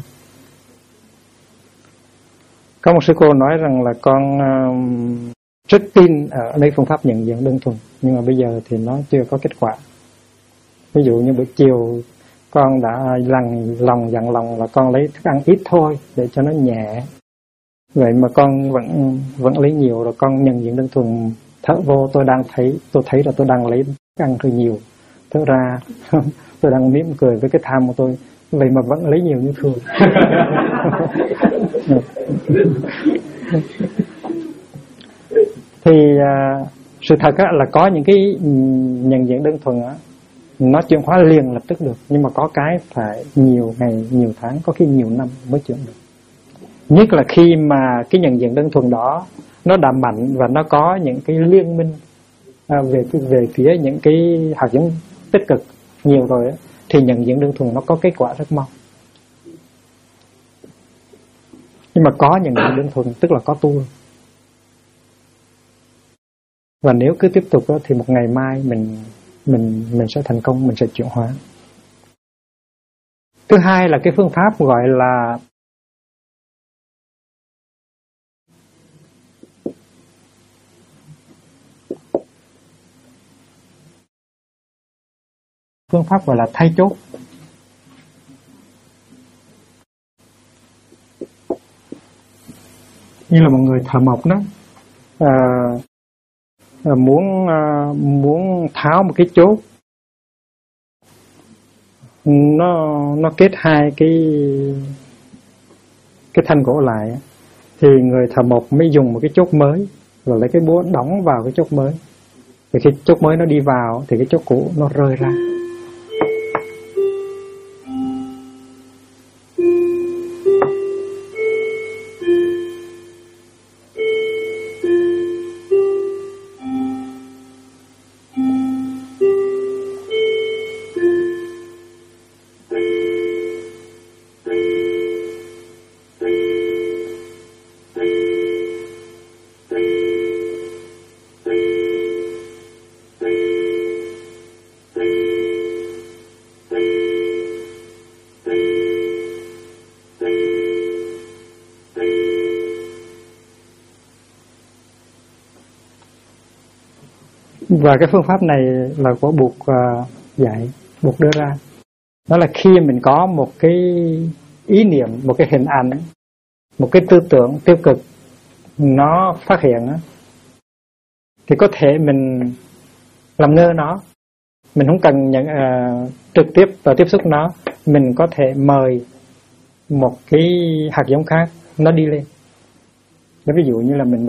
Speaker 1: Có một sư cô nói rằng là con rất tin ở đây phương pháp nhận diện đơn thuần, nhưng mà bây giờ thì nó chưa có kết quả. Ví dụ như buổi chiều con đã dặn lòng là con lấy thức ăn ít thôi để cho nó nhẹ, vậy mà con vẫn lấy nhiều, rồi con nhận diện đơn thuần thở vô tôi thấy là tôi đang lấy thức ăn hơi nhiều, thở ra tôi đang mỉm cười với cái tham của tôi, vậy mà vẫn lấy nhiều như thường. Thì sự thật là có những cái nhận diện đơn thuần nó chuyển hóa liền lập tức được, nhưng mà có cái phải nhiều ngày, nhiều tháng, có khi nhiều năm mới chuyển được. Nhất là khi mà cái nhận diện đơn thuần đó nó đã mạnh và nó có những cái liên minh về phía những cái hạt giống tích cực nhiều rồi thì nhận diện đơn thuần nó có kết quả rất mau. Nhưng mà có nhận diện đơn thuần tức là có tu. Và nếu cứ tiếp tục thì một ngày mai mình sẽ thành công, mình sẽ chuyển hóa. Thứ hai là cái phương pháp gọi là thay chốt. Như là một người thợ mộc đó, muốn tháo một cái chốt, nó kết hai cái thanh gỗ lại, thì người thợ mộc mới dùng một cái chốt mới, rồi lấy cái búa đóng vào cái chốt mới. Thì khi chốt mới nó đi vào thì cái chốt cũ nó rơi ra. Và cái phương pháp này là của Buộc dạy, Buộc đưa ra. Đó là khi mình có một cái ý niệm, một cái hình ảnh, một cái tư tưởng tiêu cực nó phát hiện thì có thể mình làm ngơ nó. Mình không cần trực tiếp vào tiếp xúc nó, mình có thể mời một cái hạt giống khác nó đi lên. Ví dụ như là mình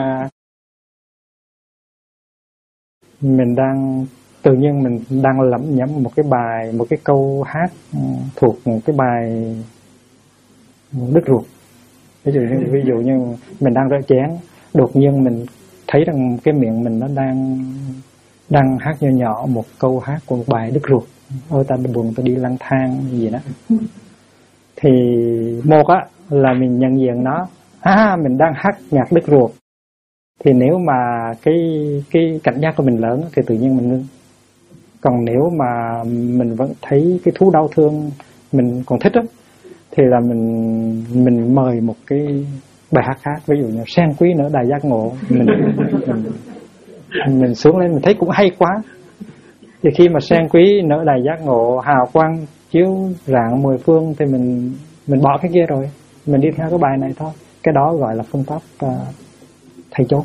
Speaker 1: tự nhiên mình đang lẩm nhẩm một cái bài, một cái câu hát thuộc một cái bài đứt ruột. Ví dụ như mình đang rửa chén, đột nhiên mình thấy rằng cái miệng mình nó đang hát nhỏ nhỏ một câu hát của một bài đứt ruột. Ôi ta buồn, ta đi lang thang gì đó. Thì một là mình nhận diện nó, mình đang hát nhạc đứt ruột. Thì nếu mà cái cảnh giác của mình lớn thì tự nhiên mình ngưng. Còn nếu mà mình vẫn thấy cái thú đau thương mình còn thích thì là mình mời một cái bài hát khác, ví dụ như Sen Quý Nở Đài Giác Ngộ, mình xuống lên mình thấy cũng hay quá. Thì khi mà Sen Quý Nở Đài Giác Ngộ, hào quang chiếu rạng mười phương thì mình bỏ cái kia rồi, mình đi theo cái bài này thôi. Cái đó gọi là phương pháp thay chốt.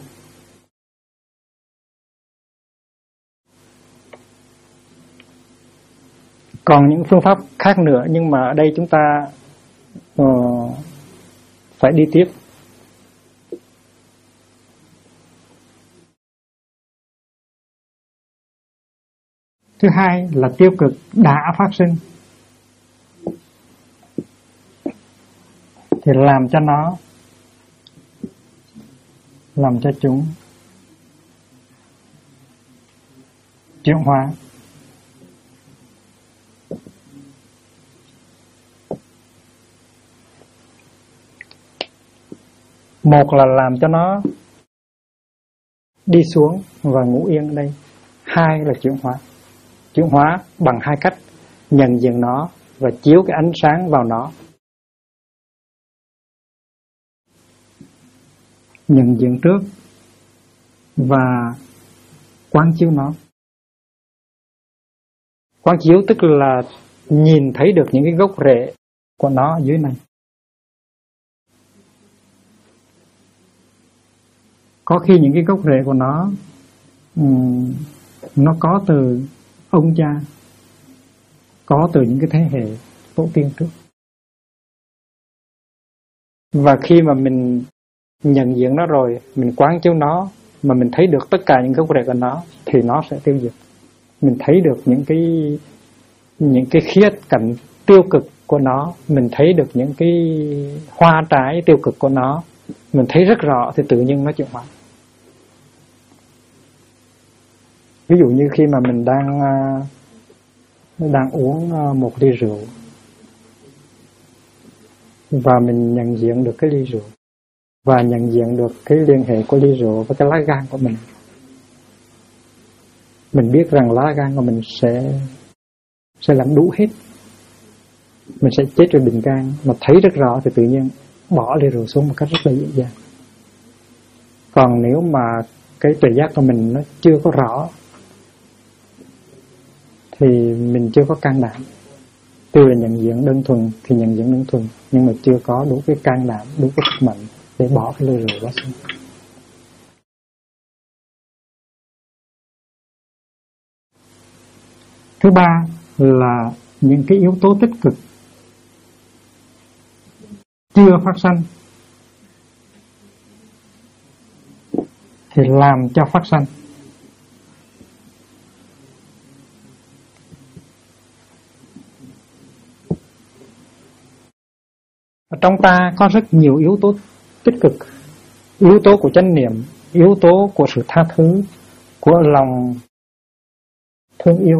Speaker 1: Còn những phương pháp khác nữa, nhưng mà ở đây chúng ta phải đi tiếp. Thứ hai là tiêu cực đã phát sinh. thì làm cho chúng chuyển hóa. Một là làm cho nó đi xuống và ngủ yên ở đây. Hai là chuyển hóa. Chuyển hóa bằng hai cách: nhận diện nó và chiếu cái ánh sáng vào nó. Nhận diện trước và quán chiếu nó. Quán chiếu tức là nhìn thấy được những cái gốc rễ của nó dưới này. Có khi những cái gốc rễ của nó có từ ông cha, có từ những cái thế hệ tổ tiên trước. Và khi mà mình nhận diện nó rồi, mình quán chiếu nó, mà mình thấy được tất cả những gốc rễ của nó, thì nó sẽ tiêu diệt. Mình thấy được những cái khía cạnh tiêu cực của nó, mình thấy được những cái hoa trái tiêu cực của nó, mình thấy rất rõ thì tự nhiên nó chuyển hóa. Ví dụ như khi mà mình đang uống một ly rượu và mình nhận diện được cái ly rượu và nhận diện được cái liên hệ của ly rượu với cái lá gan của mình. Mình biết rằng lá gan của mình sẽ làm đủ hết. Mình sẽ chết rồi bình gan, mà thấy rất rõ thì tự nhiên bỏ ly rượu xuống một cách rất là dễ dàng. Còn nếu mà cái tuệ giác của mình nó chưa có rõ thì mình chưa có can đảm. Tuy là nhận diện đơn thuần thì nhận diện đơn thuần, nhưng mà chưa có đủ cái can đảm, đủ cái sức mạnh để bỏ cái ly rượu đó xuống. Thứ ba là những cái yếu tố tích cực chưa phát sanh thì làm cho phát sanh. Ở trong ta có rất nhiều yếu tố tích cực: yếu tố của chánh niệm, yếu tố của sự tha thứ, của lòng thương yêu,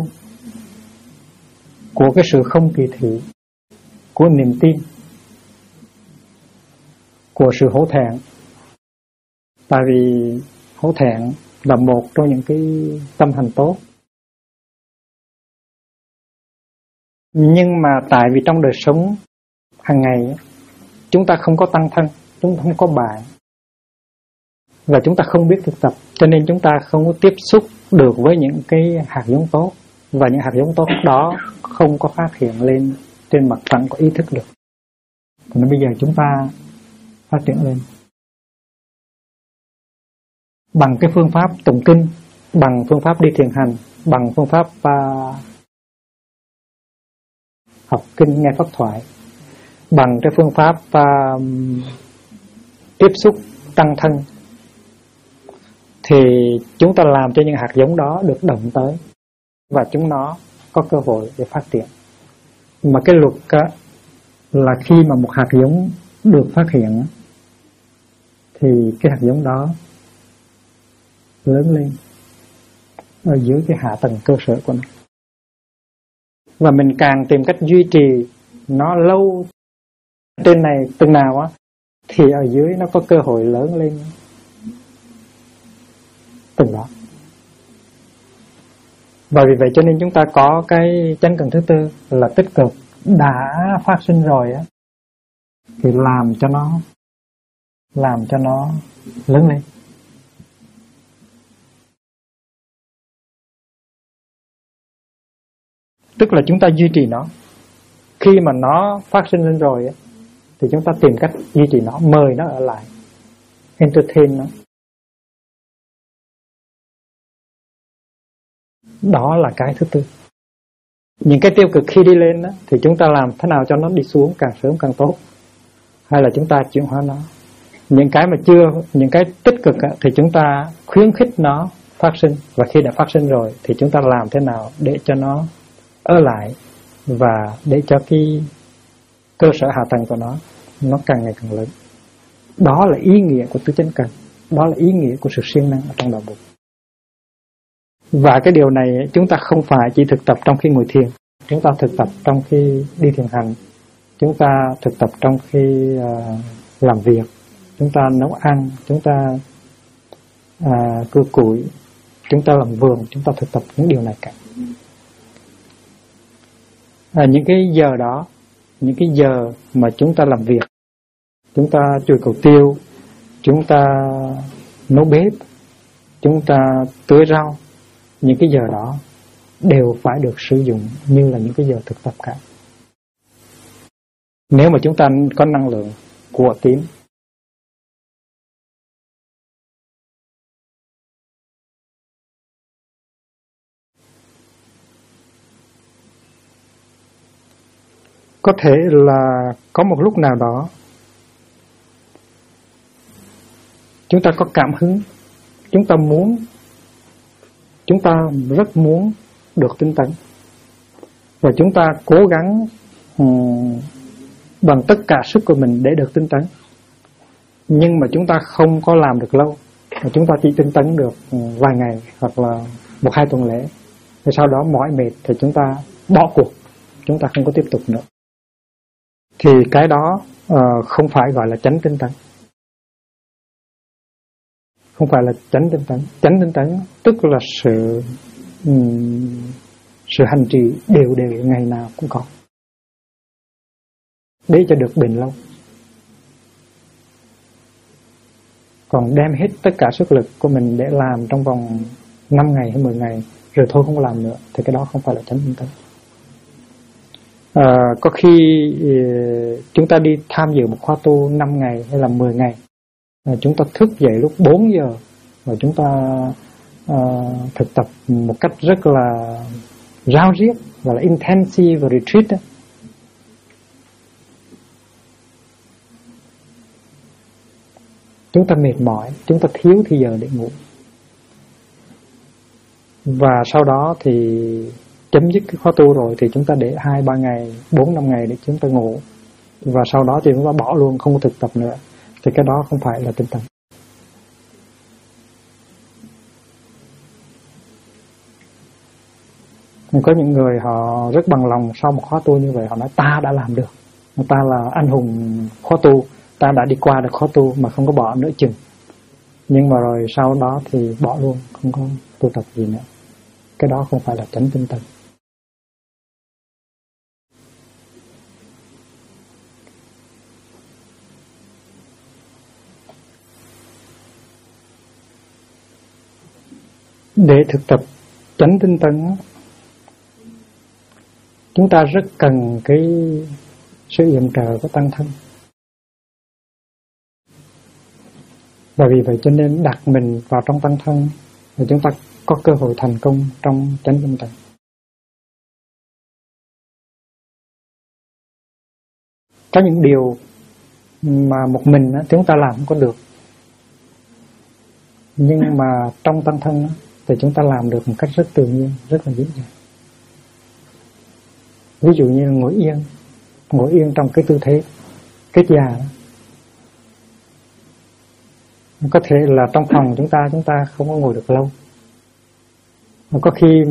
Speaker 1: của cái sự không kỳ thị, của niềm tin, của sự hổ thẹn. Tại vì hổ thẹn là một trong những cái tâm hành tốt. Nhưng mà tại vì trong đời sống hàng ngày chúng ta không có tăng thân, chúng ta không có bạn, và chúng ta không biết thực tập, cho nên chúng ta không có tiếp xúc được với những cái hạt giống tốt, và những hạt giống tốt đó không có phát hiện lên trên mặt phẳng của ý thức được. Nên bây giờ chúng ta phát triển lên bằng cái phương pháp tụng kinh, bằng phương pháp đi thiền hành, bằng phương pháp học kinh nghe pháp thoại, bằng cái phương pháp tiếp xúc tăng thân, thì chúng ta làm cho những hạt giống đó được động tới và chúng nó có cơ hội để phát triển. Mà cái luật là khi mà một hạt giống được phát hiện thì cái hạt giống đó lớn lên ở dưới cái hạ tầng cơ sở của nó, và mình càng tìm cách duy trì nó lâu trên này từng nào á, thì ở dưới nó có cơ hội lớn lên từng đó. Và vì vậy cho nên chúng ta có cái chánh cần thứ tư là tích cực. Đã phát sinh rồi á thì làm cho nó lớn lên. Tức là chúng ta duy trì nó. Khi mà nó phát sinh lên rồi á, thì chúng ta tìm cách duy trì nó, mời nó ở lại, entertain nó. Đó là cái thứ tư. Những cái tiêu cực khi đi lên đó, thì chúng ta làm thế nào cho nó đi xuống càng sớm càng tốt, hay là chúng ta chuyển hóa nó. Những cái mà chưa, những cái tích cực đó, thì chúng ta khuyến khích nó phát sinh, và khi đã phát sinh rồi thì chúng ta làm thế nào để cho nó ở lại, và để cho cái cơ sở hạ tầng của nó nó càng ngày càng lớn. Đó là ý nghĩa của tứ chánh cần, đó là ý nghĩa của sự siêng năng ở trong đạo Bụt. Và cái điều này chúng ta không phải chỉ thực tập trong khi ngồi thiền, chúng ta thực tập trong khi đi thiền hành, chúng ta thực tập trong khi làm việc, chúng ta nấu ăn, chúng ta cưa củi, chúng ta làm vườn, chúng ta thực tập những điều này cả. Những cái giờ đó, những cái giờ mà chúng ta làm việc, chúng ta chùi cầu tiêu, chúng ta nấu bếp, chúng ta tưới rau, những cái giờ đó đều phải được sử dụng như là những cái giờ thực tập cả. Nếu mà chúng ta có năng lượng của tím, có thể là có một lúc nào đó chúng ta có cảm hứng, chúng ta rất muốn được tinh tấn, và chúng ta cố gắng bằng tất cả sức của mình để được tinh tấn. Nhưng mà chúng ta không có làm được lâu, và chúng ta chỉ tinh tấn được vài ngày hoặc là 1-2 tuần lễ, rồi sau đó mỏi mệt thì chúng ta bỏ cuộc, chúng ta không có tiếp tục nữa. Thì cái đó không phải gọi là chánh tinh tấn. Không phải là chánh tinh tấn. Chánh tinh tấn tức là sự hành trì đều đều ngày nào cũng có, để cho được bền lâu. Còn đem hết tất cả sức lực của mình để làm trong vòng 5 ngày hay 10 ngày rồi thôi không làm nữa, thì cái đó không phải là chánh tinh tấn. Có khi chúng ta đi tham dự một khóa tu 5 ngày hay là 10 ngày, chúng ta thức dậy lúc 4 giờ và chúng ta thực tập một cách rất là ráo riết, gọi là intensive retreat đó. Chúng ta mệt mỏi, chúng ta thiếu thì giờ để ngủ, và sau đó thì chấm dứt cái khóa tu rồi thì chúng ta để 2-3 ngày, 4-5 ngày để chúng ta ngủ, và sau đó thì chúng ta bỏ luôn, không có thực tập nữa, thì cái đó không phải là tinh tấn. Có những người họ rất bằng lòng sau một khóa tu như vậy, họ nói ta đã làm được, ta là anh hùng khóa tu, ta đã đi qua được khóa tu mà không có bỏ nữa chừng. Nhưng mà rồi sau đó thì bỏ luôn, không có tu tập gì nữa. Cái đó không phải là chánh tinh tấn. Để thực tập chánh tinh tấn, chúng ta rất cần cái sự yểm trợ của tăng thân. Và vì vậy cho nên đặt mình vào trong tăng thân để chúng ta có cơ hội thành công trong chánh tinh tấn. Có những điều mà một mình chúng ta làm không có được, nhưng mà trong tăng thân thì chúng ta làm được một cách rất tự nhiên, rất là dễ dàng. Ví dụ như ngồi yên trong cái tư thế kết già đó. Có thể là trong phòng chúng ta không có ngồi được lâu. Có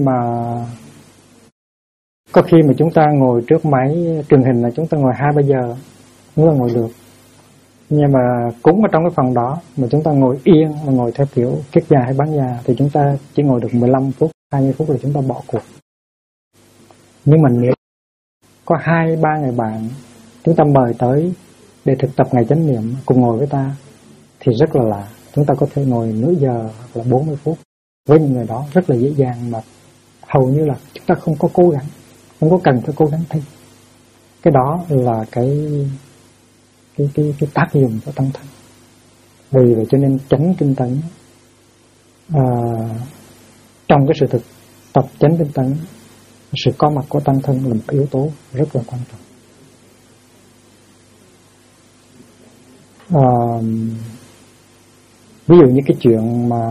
Speaker 1: khi mà chúng ta ngồi trước máy truyền hình là chúng ta ngồi 2-3 giờ cũng là ngồi được. Nhưng mà cũng ở trong cái phòng đó mà chúng ta ngồi yên, mà ngồi theo kiểu kết già hay bán già thì chúng ta chỉ ngồi được 15 phút, 20 phút là chúng ta bỏ cuộc. Nhưng mà nếu có 2-3 người bạn chúng ta mời tới để thực tập ngày chánh niệm cùng ngồi với ta thì rất là lạ. Chúng ta có thể ngồi nửa giờ hoặc là 40 phút với những người đó rất là dễ dàng, mà hầu như là chúng ta không có cố gắng, không có cần phải cố gắng thêm. Cái đó là cái tác dụng của tăng thân. Vì vậy cho nên chánh tinh tấn, trong cái sự thực tập chánh tinh tấn, sự có mặt của tăng thân là một yếu tố rất là quan trọng. Ví dụ như cái chuyện mà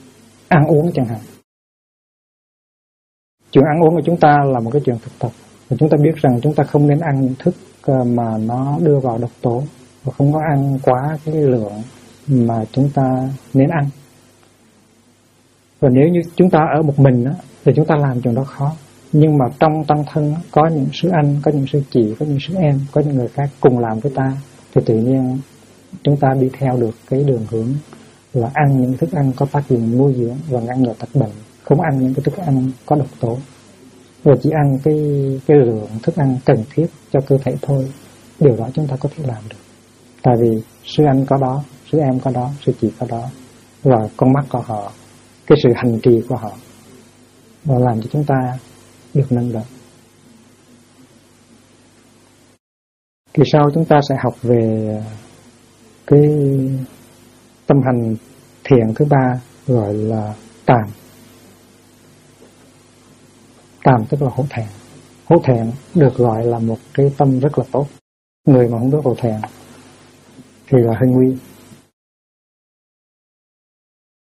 Speaker 1: ăn uống chẳng hạn. Chuyện ăn uống của chúng ta là một cái chuyện thực tập, Và chúng ta biết rằng chúng ta không nên ăn những thức mà nó đưa vào độc tố, và không có ăn quá cái lượng mà chúng ta nên ăn. Và nếu như chúng ta ở một mình á, thì chúng ta làm chuyện đó khó. Nhưng mà trong tăng thân có những sư anh, có những sư chị, có những sư em, có những người khác cùng làm với ta, thì tự nhiên chúng ta đi theo được cái đường hướng là ăn những thức ăn có tác dụng nuôi dưỡng và ngăn ngừa tật bệnh, không ăn những cái thức ăn có độc tố, và chỉ ăn cái lượng thức ăn cần thiết cho cơ thể thôi. Điều đó chúng ta có thể làm được, tại vì sư anh có đó, sư em có đó, sư chị có đó, và con mắt của họ, cái sự hành trì của họ, và làm cho chúng ta được nâng đỡ. Kỳ sau chúng ta sẽ học về cái tâm hành thiện thứ ba, gọi là tàm. Tàm tức là hổ thẹn. Hổ thẹn được gọi là một cái tâm rất là tốt. Người mà không biết hổ thẹn thì là hơi nguy.